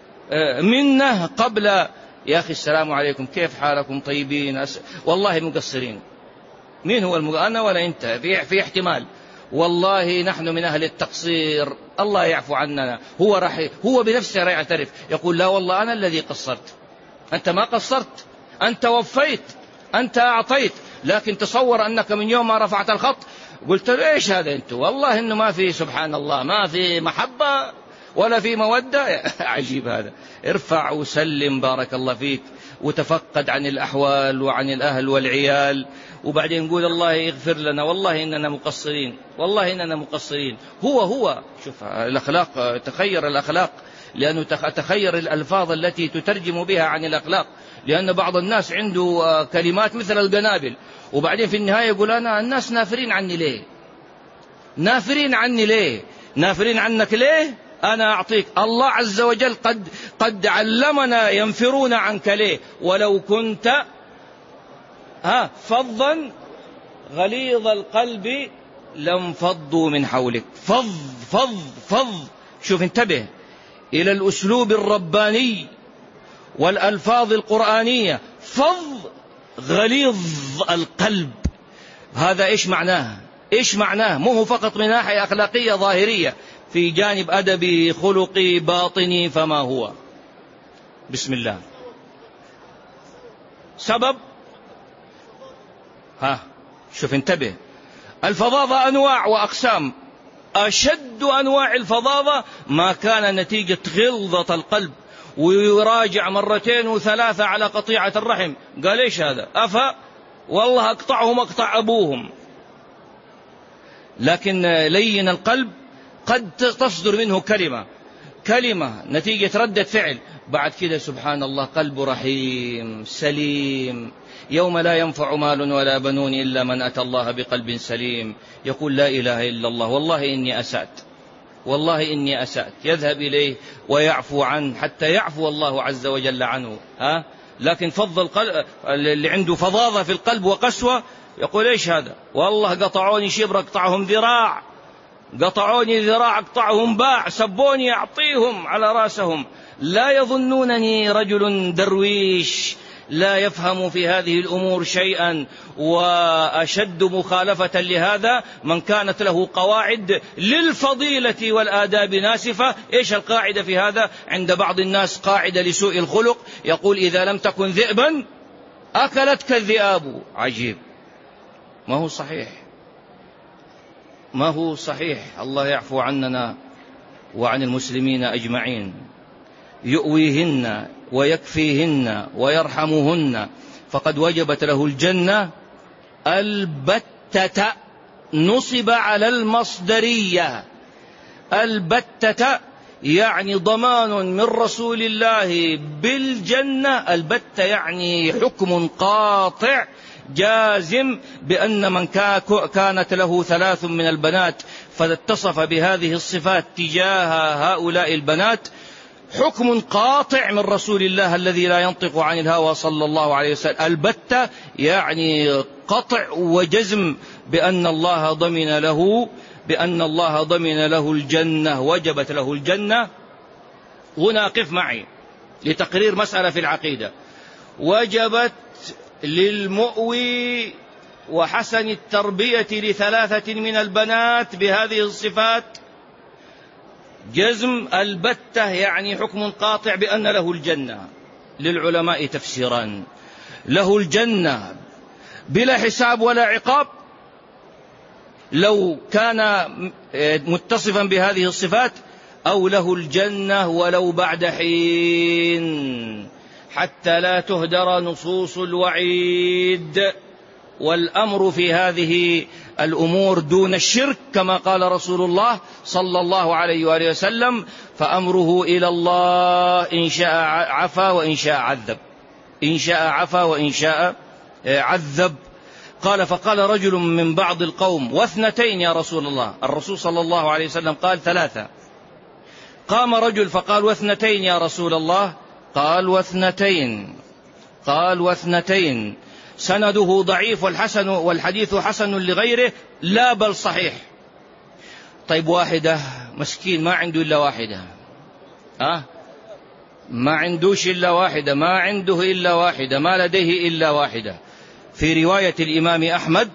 منه قبل، يا أخي السلام عليكم كيف حالكم طيبين، والله مقصرين. مين هو أنا ولا أنت؟ في احتمال، والله نحن من أهل التقصير، الله يعفو عننا. هو بنفسه يعترف، يقول لا والله أنا الذي قصرت. أنت ما قصرت، أنت وفيت، أنت أعطيت. لكن تصور أنك من يوم ما رفعت الخط قلت له إيش هذا أنت، والله إنه ما في، سبحان الله، ما في محبة ولا في مودة. عجيب هذا. ارفع وسلم بارك الله فيك، وتفقد عن الأحوال وعن الأهل والعيال، وبعدين نقول الله يغفر لنا، والله إننا مقصرين، والله إننا مقصرين. هو شوف الأخلاق، تخير الأخلاق، لأنه تخير الألفاظ التي تترجم بها عن الأخلاق. لأن بعض الناس عنده كلمات مثل القنابل، وبعدين في النهاية يقول أنا الناس نافرين عني ليه، نافرين عني ليه، نافرين عنك ليه، أنا أعطيك. الله عز وجل قد علمنا ينفرون عنك ليه. ولو كنت فظا غليظ القلب لانفضوا من حولك. فض. شوف انتبه إلى الأسلوب الرباني والألفاظ القرآنية. فض غليظ القلب، هذا إيش معناه؟ إيش معناه؟ مو هو فقط من ناحية أخلاقية ظاهرية، في جانب أدبي خلقي باطني، فما هو؟ بسم الله. سبب شوف انتبه، الفظاظة أنواع وأقسام. أشد أنواع الفظاظة ما كان نتيجة غلظة القلب، ويراجع مرتين وثلاثة على قطيعة الرحم. قال إيش هذا؟ والله أقطعهم أقطع أبوهم. لكن لين القلب قد تصدر منه كلمة نتيجة ردة فعل، بعد كده سبحان الله قلب رحيم سليم. يوم لا ينفع مال ولا بنون إلا من أتى الله بقلب سليم، يقول لا إله إلا الله، والله إني أسأت، والله إني أسأت، يذهب إليه ويعفو عنه حتى يعفو الله عز وجل عنه. لكن فض القلب اللي عنده فظاظة في القلب وقسوة يقول إيش هذا؟ والله قطعوني شبر أقطعهم ذراع، قطعوني ذراع أقطعهم باع، سبوني أعطيهم على رأسهم. لا يظنونني رجل درويش لا يفهم في هذه الأمور شيئا. وأشد مخالفة لهذا من كانت له قواعد للفضيلة والآداب ناسفة. إيش القاعدة في هذا؟ عند بعض الناس قاعدة لسوء الخلق، يقول إذا لم تكن ذئبا أكلتك الذئاب. عجيب، ما هو صحيح، ما هو صحيح. الله يعفو عننا وعن المسلمين أجمعين. يؤويهن ويكفيهن ويرحمهن فقد وجبت له الجنة البتة، نصب على المصدرية. البتة يعني ضمان من رسول الله بالجنة. البتة يعني حكم قاطع جازم بأن من كانت له 3 من البنات فاتصف بهذه الصفات تجاه هؤلاء البنات، حكم قاطع من رسول الله الذي لا ينطق عن الهوى صلى الله عليه وسلم. البتة يعني قطع وجزم بأن الله ضمن له الجنة، وجبت له الجنة. هنا قف معي لتقرير مسألة في العقيدة. وجبت للمؤوي وحسن التربية ل3 من البنات بهذه الصفات جزم. البتة يعني حكم قاطع بأن له الجنة. للعلماء تفسيران: له الجنة بلا حساب ولا عقاب لو كان متصفا بهذه الصفات، أو له الجنة ولو بعد حين، حتى لا تهدر نصوص الوعيد. والأمر في هذه الأمور دون الشرك كما قال رسول الله صلى الله عليه وآله وسلم: فأمره إلى الله إن شاء عفا وإن شاء عذب. إن شاء عفا وإن شاء عذب. قال: فقال رجل من بعض القوم: و2 يا رسول الله. الرسول صلى الله عليه وسلم قال 3. قام رجل فقال: و2 يا رسول الله. قال: و2. سنده ضعيف والحديث حسن لغيره، لا بل صحيح. طيب 1 مسكين ما عنده إلا 1، ما عندوش إلا 1، ما عنده إلا 1، ما لديه إلا 1. في رواية الإمام أحمد: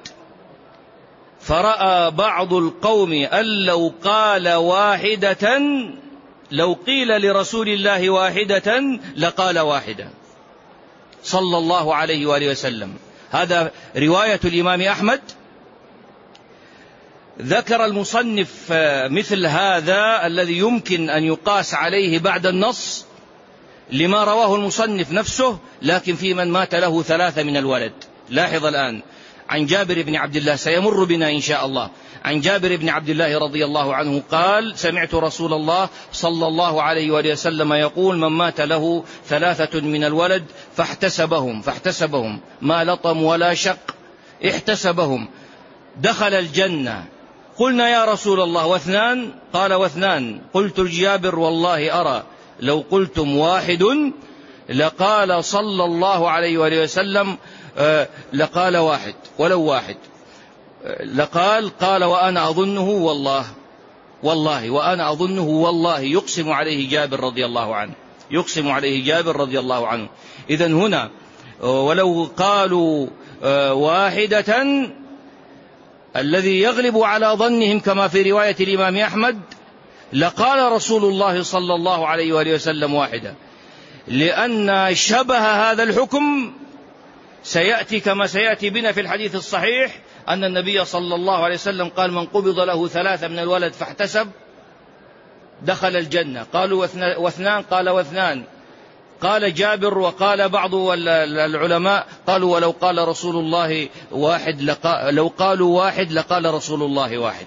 فرأى بعض القوم أن لو قال 1، لو قيل لرسول الله 1 لقال 1 صلى الله عليه وآله وسلم. هذا رواية الإمام أحمد. ذكر المصنف مثل هذا الذي يمكن أن يقاس عليه بعد النص لما رواه المصنف نفسه، لكن في من مات له 3 من الولد. لاحظ الآن عن جابر بن عبد الله، سيمر بنا إن شاء الله، عن جابر بن عبد الله رضي الله عنه قال: سمعت رسول الله صلى الله عليه وآله وسلم يقول: من مات له 3 من الولد فاحتسبهم ما لطم ولا شق، احتسبهم، دخل الجنة. قلنا: يا رسول الله و2؟ قال: و2. قلت لجابر: والله أرى لو قلتم 1 لقال صلى الله عليه وآله وسلم لقال 1 ولو 1 قال: وأنا أظنه والله وأنا أظنه والله. يقسم عليه جابر رضي الله عنه. إذن هنا ولو قالوا 1 الذي يغلب على ظنهم كما في رواية الإمام أحمد لقال رسول الله صلى الله عليه وآله وسلم 1، لأن شبه هذا الحكم سيأتي كما سيأتي بنا في الحديث الصحيح أن النبي صلى الله عليه وسلم قال: من قبض له 3 من الولد فاحتسب دخل الجنة. قالوا: و2؟ قال: و2. قال جابر: وقال بعض العلماء قالوا: ولو قال رسول الله 1 لو قالوا 1 لقال رسول الله 1.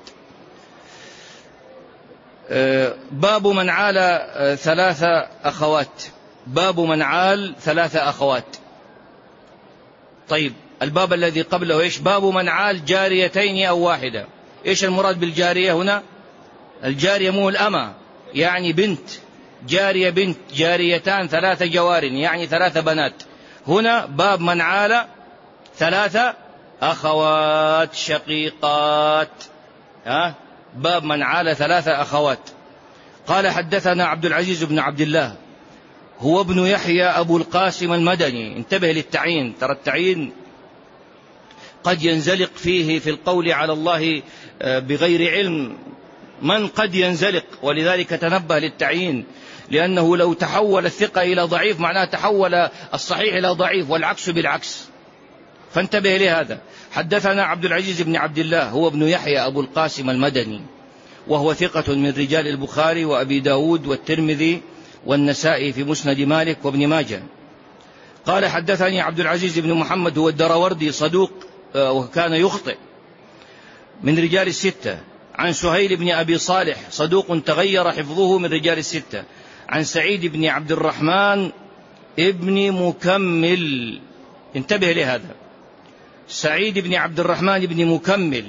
باب من عال 3 أخوات. باب من عال 3 أخوات. طيب الباب الذي قبله إيش؟ باب من عال 2 أو 1. إيش المراد بالجارية هنا؟ الجارية مو الأمة، يعني بنت، جارية بنت، جاريتان 3 جوار، يعني 3 بنات. هنا باب من عال 3 أخوات شقيقات. باب من عال 3 أخوات. قال: حدثنا عبد العزيز بن عبد الله هو ابن يحيى أبو القاسم المدني. انتبه للتعيين، ترى التعيين قد ينزلق فيه في القول على الله بغير علم من قد ينزلق، ولذلك تنبه للتعيين، لأنه لو تحول الثقة إلى ضعيف معناه تحول الصحيح إلى ضعيف، والعكس بالعكس، فانتبه لهذا. حدثنا عبد العزيز بن عبد الله هو ابن يحيى أبو القاسم المدني، وهو ثقة من رجال البخاري وأبي داود والترمذي والنسائي في مسند مالك وابن ماجه. قال حدثني عبد العزيز بن محمد هو الدراوردي صدوق وكان يخطئ، من رجال الستة. عن سهيل بن أبي صالح صدوق تغير حفظه، من رجال الستة. عن سعيد بن عبد الرحمن ابن مكمل، انتبه لهذا، سعيد بن عبد الرحمن بن مكمل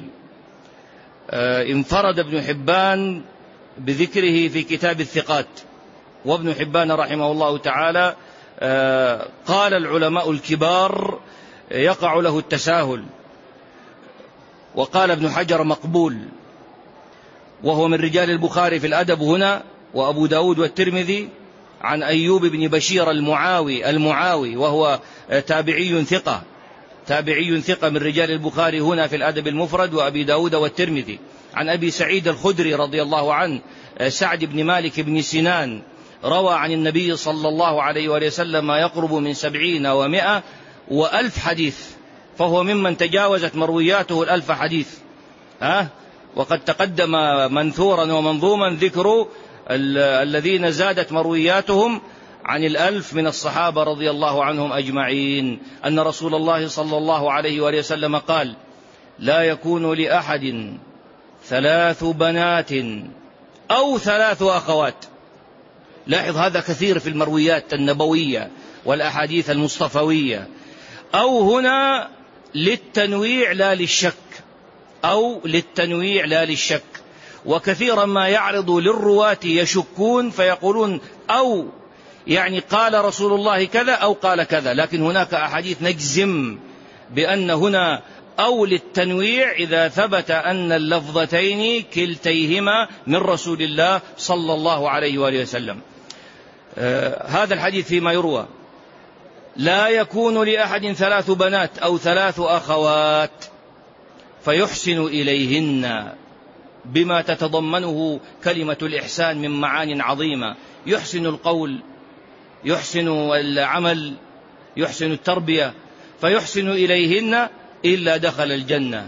انفرد ابن حبان بذكره في كتاب الثقات، وابن حبان رحمه الله تعالى قال العلماء الكبار يقع له التساهل، وقال ابن حجر مقبول، وهو من رجال البخاري في الأدب هنا وأبو داود والترمذي. عن أيوب بن بشير المعاوي وهو تابعي ثقة من رجال البخاري هنا في الأدب المفرد وأبي داود والترمذي. عن أبي سعيد الخدري رضي الله عنه سعد بن مالك بن سنان روى عن النبي صلى الله عليه وسلم ما يقرب من 70 و100 و1000 حديث، فهو ممن تجاوزت مروياته 1000 حديث. وقد تقدم منثورا ومنظوما ذكر الذين زادت مروياتهم عن 1000 من الصحابة رضي الله عنهم أجمعين، أن رسول الله صلى الله عليه وسلم قال: لا يكون لأحد 3 بنات أو 3 أخوات. لاحظ هذا كثير في المرويات النبوية والأحاديث المصطفوية. أو هنا للتنويع لا للشك، أو للتنويع لا للشك. وكثيرا ما يعرض للرواة يشكون فيقولون أو يعني قال رسول الله كذا أو قال كذا، لكن هناك أحاديث نجزم بأن هنا أو للتنويع إذا ثبت أن اللفظتين كلتيهما من رسول الله صلى الله عليه وآله وسلم. هذا الحديث فيما يروى: لا يكون لأحد 3 بنات أو 3 أخوات فيحسن إليهن، بما تتضمنه كلمة الإحسان من معان عظيمة. يحسن القول، يحسن العمل، يحسن التربية، فيحسن إليهن إلا دخل الجنة.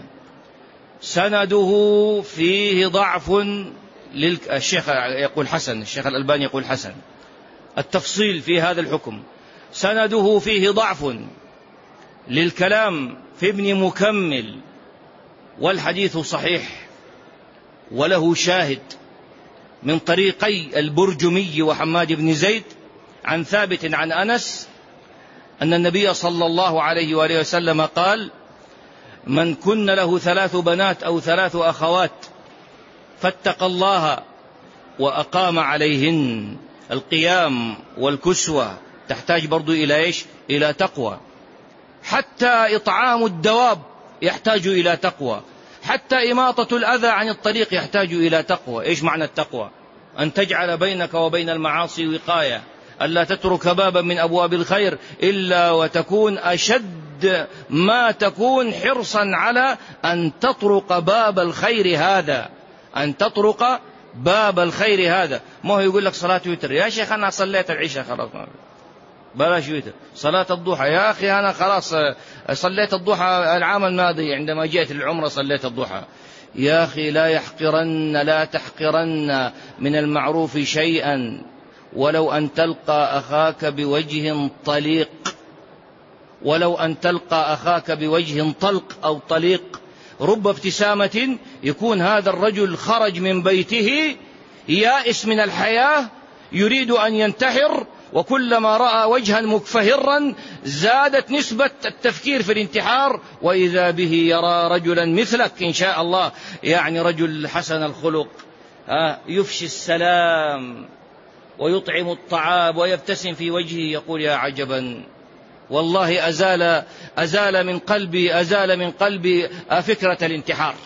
سنده فيه ضعف الشيخ يقول حسن، الشيخ الألباني يقول حسن. التفصيل في هذا الحكم: سنده فيه ضعف للكلام في ابن مكمل، والحديث صحيح وله شاهد من طريقي البرجمي وحماد بن زيد عن ثابت عن أنس أن النبي صلى الله عليه وآله وسلم قال: من كن له 3 بنات أو 3 أخوات فاتقى الله وأقام عليهن. القيام والكسوة تحتاج برضو إلى إيش؟ إلى تقوى. حتى إطعام الدواب يحتاج إلى تقوى، حتى إماطة الأذى عن الطريق يحتاج إلى تقوى. إيش معنى التقوى؟ أن تجعل بينك وبين المعاصي وقاية، ألا تترك بابا من أبواب الخير إلا وتكون أشد ما تكون حرصا على أن تطرق باب الخير هذا، أن تطرق باب الخير هذا. ما هو يقول لك صلاة وتر، يا شيخ أنا صليت العشاء خلاص بلاش وتر. صلاة الضحى، يا أخي أنا خلاص صليت الضحى العام الماضي عندما جئت العمرة صليت الضحى. يا أخي لا تحقرن من المعروف شيئا ولو أن تلقى أخاك بوجه طليق، ولو أن تلقى أخاك بوجه طلق أو طليق. رب ابتسامة يكون هذا الرجل خرج من بيته يائس من الحياة يريد أن ينتحر، وكلما رأى وجها مكفهرا زادت نسبة التفكير في الانتحار، وإذا به يرى رجلا مثلك إن شاء الله، يعني رجل حسن الخلق يفشي السلام ويطعم الطعام ويبتسم في وجهه، يقول: يا عجبا والله أزال من قلبي فكرة الانتحار.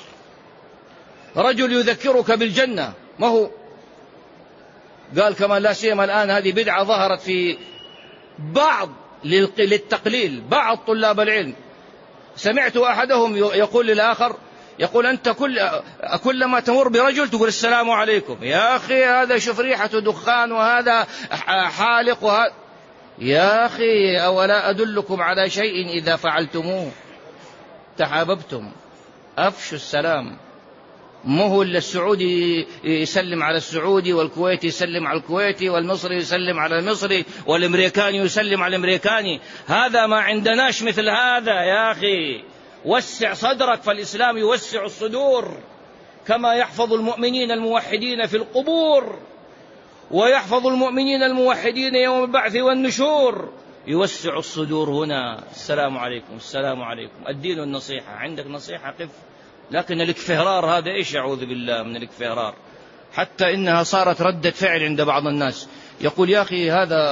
رجل يذكرك بالجنة، ما هو قال كما لا سيما الآن هذه بدعة ظهرت في بعض للتقليل بعض طلاب العلم سمعت أحدهم يقول للآخر، يقول أنت كلما تمر برجل تقول السلام عليكم. يا أخي هذا شوف ريحة دخان وهذا حالق وهذا. يا أخي أولا أدلكم على شيء إذا فعلتموه تحاببتم؟ أفشوا السلام. مو إلا السعودي يسلم على السعودي والكويتي يسلم على الكويتي والمصري يسلم على المصري والأمريكاني يسلم على الأمريكاني. هذا ما عندناش مثل هذا يا أخي. وسع صدرك، فالإسلام يوسع الصدور كما يحفظ المؤمنين الموحدين في القبور ويحفظ المؤمنين الموحدين يوم البعث والنشور. يوسع الصدور هنا. السلام عليكم السلام عليكم. الدين النصيحة. عندك نصيحة قف. لكن الاكفهرار هذا إيش؟ أعوذ بالله من الاكفهرار. حتى إنها صارت ردة فعل عند بعض الناس. يقول يا أخي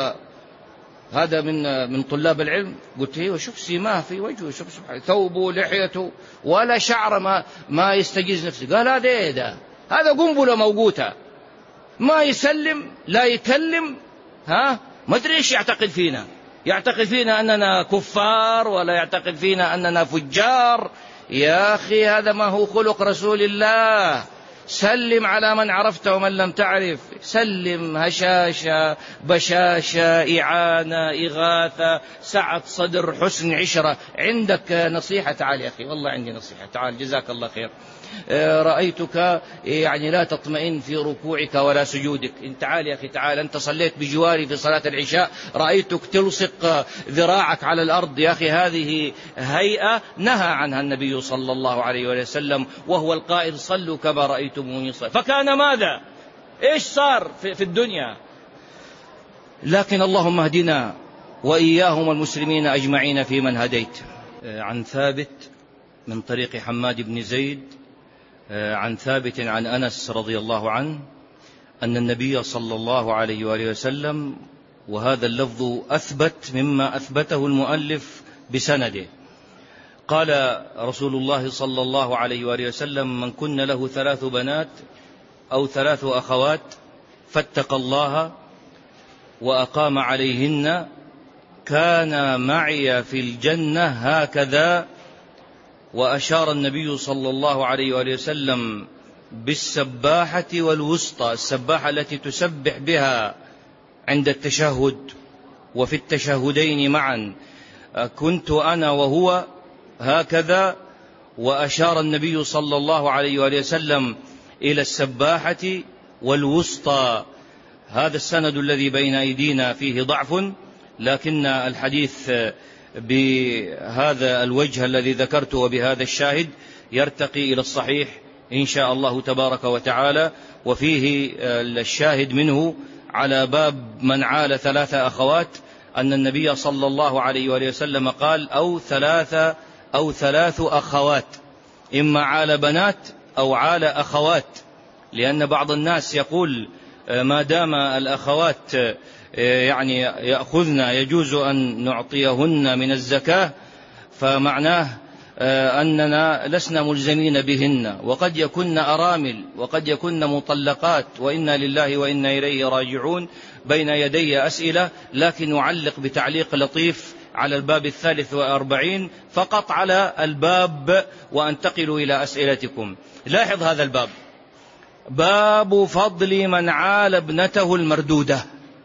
هذا من طلاب العلم. قلت له شوف سيماه في وجهه، شوف ثوبه لحيته ولا شعر ما يستجيز نفسه. قال هذا إيه ده؟ هذا قنبلة موقوتة، ما يسلم لا يكلم. ما أدري إيش يعتقد فينا. يعتقد فينا أننا كفار ولا يعتقد فينا أننا فجار. يا أخي هذا ما هو خلق رسول الله. سلم على من عرفت ومن لم تعرف. سلم هشاشة بشاشة إعانة إغاثة سعة صدر حسن عشرة. عندك نصيحة؟ تعال يا أخي والله عندي نصيحة، تعال جزاك الله خير. رأيتك يعني لا تطمئن في ركوعك ولا سجودك. تعال يا أخي تعال، أنت صليت بجواري في صلاة العشاء رأيتك تلصق ذراعك على الأرض. يا أخي هذه هيئة نهى عنها النبي صلى الله عليه وسلم، وهو القائل صلوا كما رأيتموني صلي. فكان ماذا؟ إيش صار في الدنيا؟ لكن اللهم اهدنا وإياهم المسلمين أجمعين في من هديت. عن ثابت من طريق حماد بن زيد عن ثابت عن أنس رضي الله عنه أن النبي صلى الله عليه وآله وسلم، وهذا اللفظ أثبت مما أثبته المؤلف بسنده، قال رسول الله صلى الله عليه وآله وسلم: من كن له 3 بنات أو 3 أخوات فاتقى الله وأقام عليهن كان معي في الجنة هكذا. وأشار النبي صلى الله عليه وآله وسلم بالسباحة والوسطى، السباحة التي تسبح بها عند التشهد وفي التشهدين معا، كنت أنا وهو هكذا. وأشار النبي صلى الله عليه وآله وسلم إلى السباحة والوسطى. هذا السند الذي بين أيدينا فيه ضعف، لكن الحديث بهذا الوجه الذي ذكرته وبهذا الشاهد يرتقي إلى الصحيح إن شاء الله تبارك وتعالى. وفيه الشاهد منه على باب من عال 3 أخوات أن النبي صلى الله عليه وآله وسلم قال: أو 3 أخوات، إما عال بنات أو عال أخوات، لأن بعض الناس يقول ما دام الأخوات يعني يأخذن يجوز أن نعطيهن من الزكاة، فمعناه أننا لسنا ملزمين بهن، وقد يكن أرامل وقد يكن مطلقات، وإنا لله وإنا إليه راجعون. بين يدي أسئلة، لكن نعلق بتعليق لطيف على الباب 43 فقط على الباب وأنتقل إلى أسئلتكم. لاحظ هذا الباب: باب فضل من عال ابنته المردودة.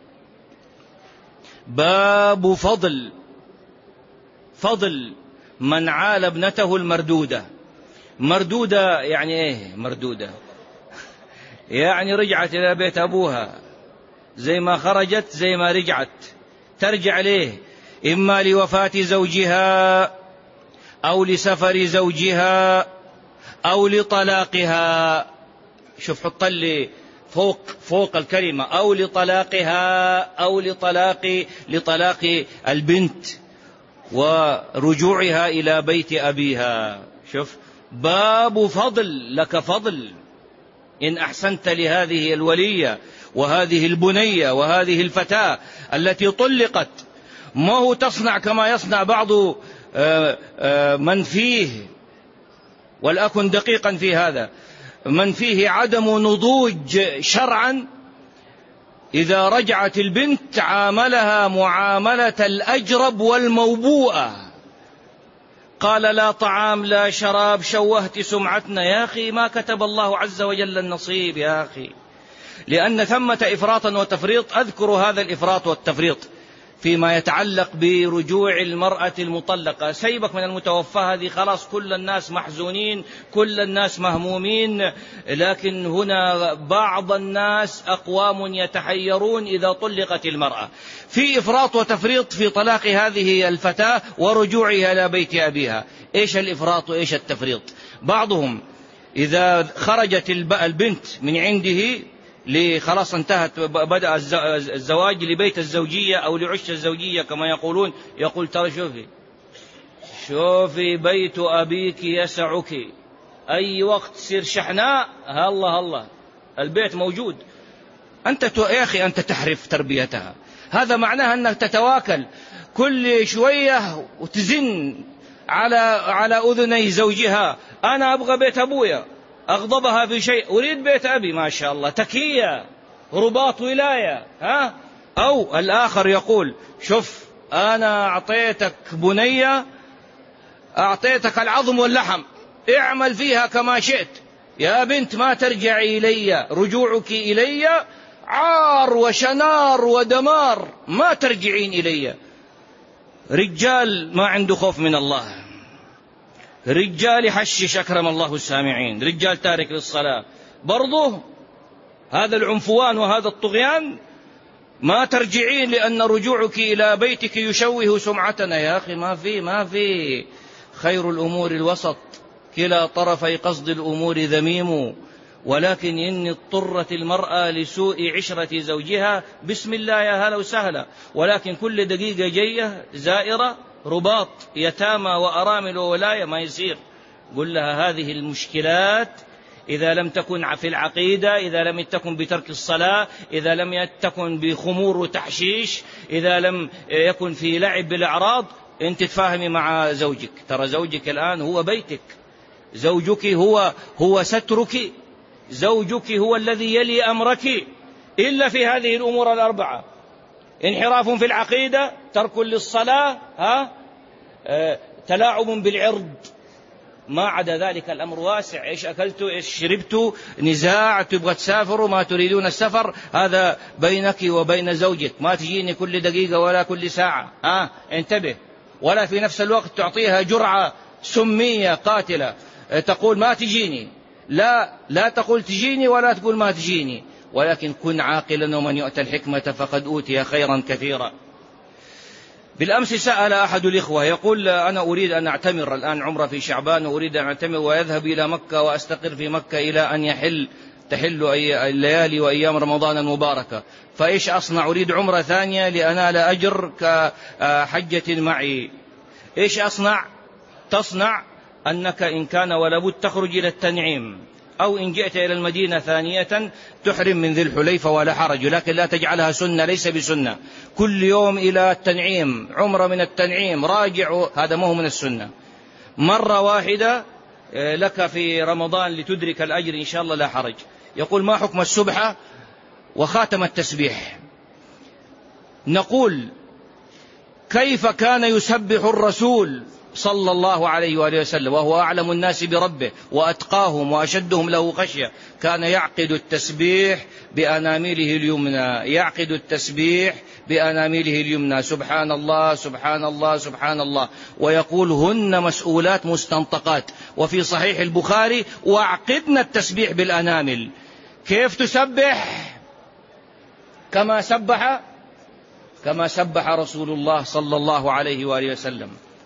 باب فضل من عال ابنته المردودة. مردودة يعني ايه؟ مردودة يعني رجعت إلى بيت أبوها، زي ما خرجت زي ما رجعت، ترجع ليه؟ إما لوفاة زوجها أو لسفر زوجها أو لطلاقها. شوف حط لي فوق الكلمة أو لطلاقها أو لطلاق البنت ورجوعها إلى بيت أبيها. شوف باب فضل، لك فضل إن أحسنت لهذه الولية وهذه البنية وهذه الفتاة التي طلقت. ما هو تصنع كما يصنع بعض من فيه، ولأكن دقيقا في هذا، من فيه عدم نضوج شرعا، إذا رجعت البنت عاملها معاملة الأجرب والموبوءة، قال لا طعام لا شراب، شوهت سمعتنا. يا أخي ما كتب الله عز وجل النصيب يا أخي، لأن ثمة إفراطا وتفريط. أذكر هذا الإفراط والتفريط فيما يتعلق برجوع المرأة المطلقة. سيبك من المتوفى، هذه خلاص كل الناس محزونين، كل الناس مهمومين، لكن هنا بعض الناس أقوام يتحيرون إذا طلقت المرأة. في إفراط وتفريط في طلاق هذه الفتاة ورجوعها إلى بيت أبيها. إيش الإفراط وإيش التفريط؟ بعضهم إذا خرجت البنت من عنده خلاص انتهت، بدأ الزواج لبيت الزوجية أو لعش الزوجية كما يقولون، يقول ترى شوفي بيت أبيك يسعك، أي وقت تصير شحناء الله البيت موجود. أنت يا أخي أنت تحرف تربيتها، هذا معناه أنك تتواكل كل شوية وتزن على أذني زوجها، أنا أبغى بيت أبويا، أغضبها في شيء أريد بيت أبي، ما شاء الله تكية رباط ولاية. أو الآخر يقول شوف أنا أعطيتك بنية، أعطيتك العظم واللحم، اعمل فيها كما شئت، يا بنت ما ترجعي إلي، رجوعك إلي عار وشنار ودمار، ما ترجعين إلي. رجال ما عنده خوف من الله، رجال يحشش أكرم الله السامعين، رجال تارك للصلاة، برضه هذا العنفوان وهذا الطغيان ما ترجعين، لأن رجوعك إلى بيتك يشوه سمعتنا. يا أخي ما في خير الأمور الوسط، كلا طرفي قصد الأمور ذميم، ولكن إن اضطرت المرأة لسوء عشرة زوجها بسم الله يا هلا وسهلا، ولكن كل دقيقة جاية زائرة رباط يتامى وأرامل وولاية ما يصير. قل لها هذه المشكلات إذا لم تكن في العقيدة، إذا لم تكن بترك الصلاة، إذا لم تكن بخمور وتحشيش، إذا لم يكن في لعب بالأعراض، أنت تتفاهمي مع زوجك. ترى زوجك الآن هو بيتك، زوجك هو سترك، زوجك هو الذي يلي أمرك، إلا في هذه الأمور الأربعة: انحراف في العقيدة، ترك للصلاة، تلاعب بالعرض. ما عدا ذلك الأمر واسع. إيش أكلت إيش شربت، نزاع، تبغى تسافر ما تريدون السفر، هذا بينك وبين زوجك. ما تجيني كل دقيقة ولا كل ساعة، انتبه. ولا في نفس الوقت تعطيها جرعة سمية قاتلة تقول ما تجيني، لا تقول تجيني ولا تقول ما تجيني، ولكن كن عاقلا، ومن يؤتى الحكمة فقد أوتي خيرا كثيرا. بالأمس سأل أحد الإخوة يقول أنا أريد أن أعتمر الآن عمرة في شعبان، وأريد أن أعتمر ويذهب إلى مكة وأستقر في مكة إلى أن تحل الليالي وأيام رمضان المباركة، فإيش أصنع؟ أريد عمرة ثانية لأنال أجر كحجة معي. إيش أصنع؟ تصنع أنك إن كان ولابد تخرج إلى التنعيم، أو إن جئت إلى المدينة ثانية تحرم من ذي الحليفة ولا حرج، لكن لا تجعلها سنة، ليس بسنة. كل يوم إلى التنعيم، عمرة من التنعيم، راجع، هذا ما هو من السنة. مرة واحدة لك في رمضان لتدرك الأجر إن شاء الله لا حرج. يقول ما حكم السبحة وخاتم التسبيح؟ نقول كيف كان يسبح الرسول صلى الله عليه وآله وسلم وهو أعلم الناس بربه وأتقاهم وأشدهم له خشية؟ كان يعقد التسبيح بأنامله اليمنى، يعقد التسبيح بأنامله اليمنى، سبحان الله سبحان الله سبحان الله، ويقول هن مسؤولات مستنطقات. وفي صحيح البخاري وأعقدنا التسبيح بالأنامل. كيف تسبح؟ كما سبح رسول الله صلى الله عليه وآله وسلم.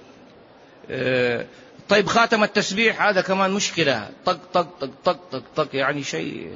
طيب خاتم التسبيح هذا كمان مشكلة، طق طق طق طق طق طق، يعني شيء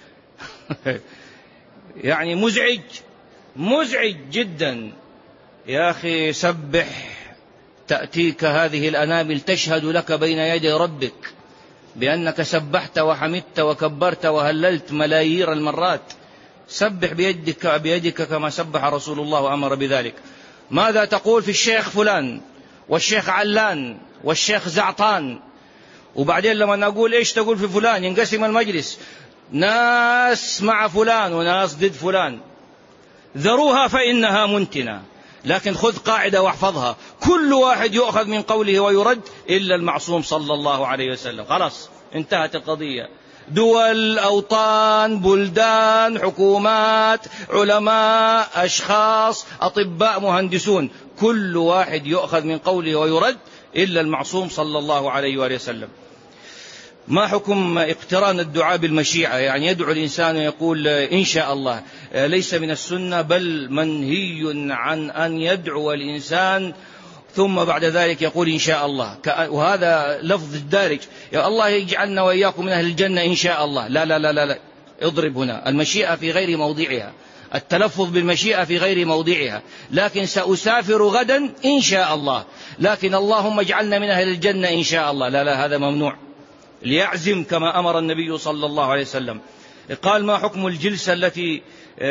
يعني مزعج جدا. يا أخي سبح، تأتيك هذه الأنامل تشهد لك بين يدي ربك بأنك سبحت وحمدت وكبرت وهللت ملايير المرات. سبح بيدك كما سبح رسول الله وأمر بذلك. ماذا تقول في الشيخ فلان والشيخ علان والشيخ زعطان؟ وبعدين لما نقول إيش تقول في فلان ينقسم المجلس، ناس مع فلان وناس ضد فلان. ذروها فإنها منتنة. لكن خذ قاعدة واحفظها: كل واحد يؤخذ من قوله ويرد إلا المعصوم صلى الله عليه وسلم. خلاص انتهت القضية. دول، أوطان، بلدان، حكومات، علماء، أشخاص، أطباء، مهندسون، كل واحد يؤخذ من قوله ويرد إلا المعصوم صلى الله عليه وسلم. ما حكم اقتران الدعاء بالمشيئة؟ يعني يدعو الإنسان ويقول إن شاء الله. ليس من السنة، بل منهي عن أن يدعو الإنسان ثم بعد ذلك يقول إن شاء الله، وهذا لفظ الدارج: يا الله يجعلنا وإياكم من أهل الجنة إن شاء الله. لا لا لا لا، اضرب هنا. المشيئة في غير موضعها، التلفظ بالمشيئة في غير موضعها. لكن سأسافر غدا إن شاء الله، لكن اللهم اجعلنا من أهل الجنة إن شاء الله، لا لا، هذا ممنوع. ليعزم كما أمر النبي صلى الله عليه وسلم. قال: ما حكم الجلسة التي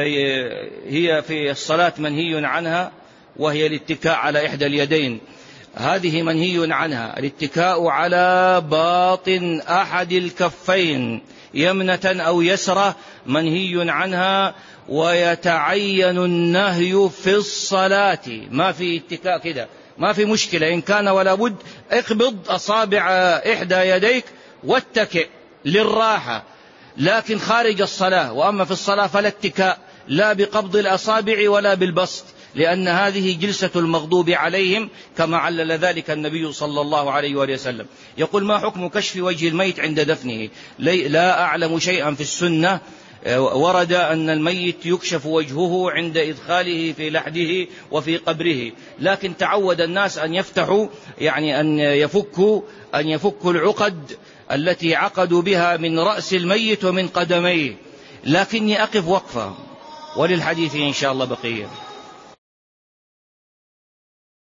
هي في الصلاة منهي عنها، وهي الاتكاء على إحدى اليدين؟ هذه منهي عنها. الاتكاء على باطن أحد الكفين يمنة أو يسرة منهي عنها، ويتعين النهي في الصلاة. ما في اتكاء كده، ما في مشكلة. إن كان ولا بد اقبض أصابع إحدى يديك واتكئ للراحة، لكن خارج الصلاة. وأما في الصلاة فلا اتكاء، لا بقبض الأصابع ولا بالبسط، لأن هذه جلسة المغضوب عليهم كما علل ذلك النبي صلى الله عليه وسلم. يقول: ما حكم كشف وجه الميت عند دفنه؟ لا أعلم شيئا في السنة ورد أن الميت يكشف وجهه عند إدخاله في لحده وفي قبره، لكن تعود الناس أن يفتحوا، يعني أن يفكوا العقد التي عقدوا بها من رأس الميت ومن قدميه. لكني أقف وقفة، وللحديث إن شاء الله بقية.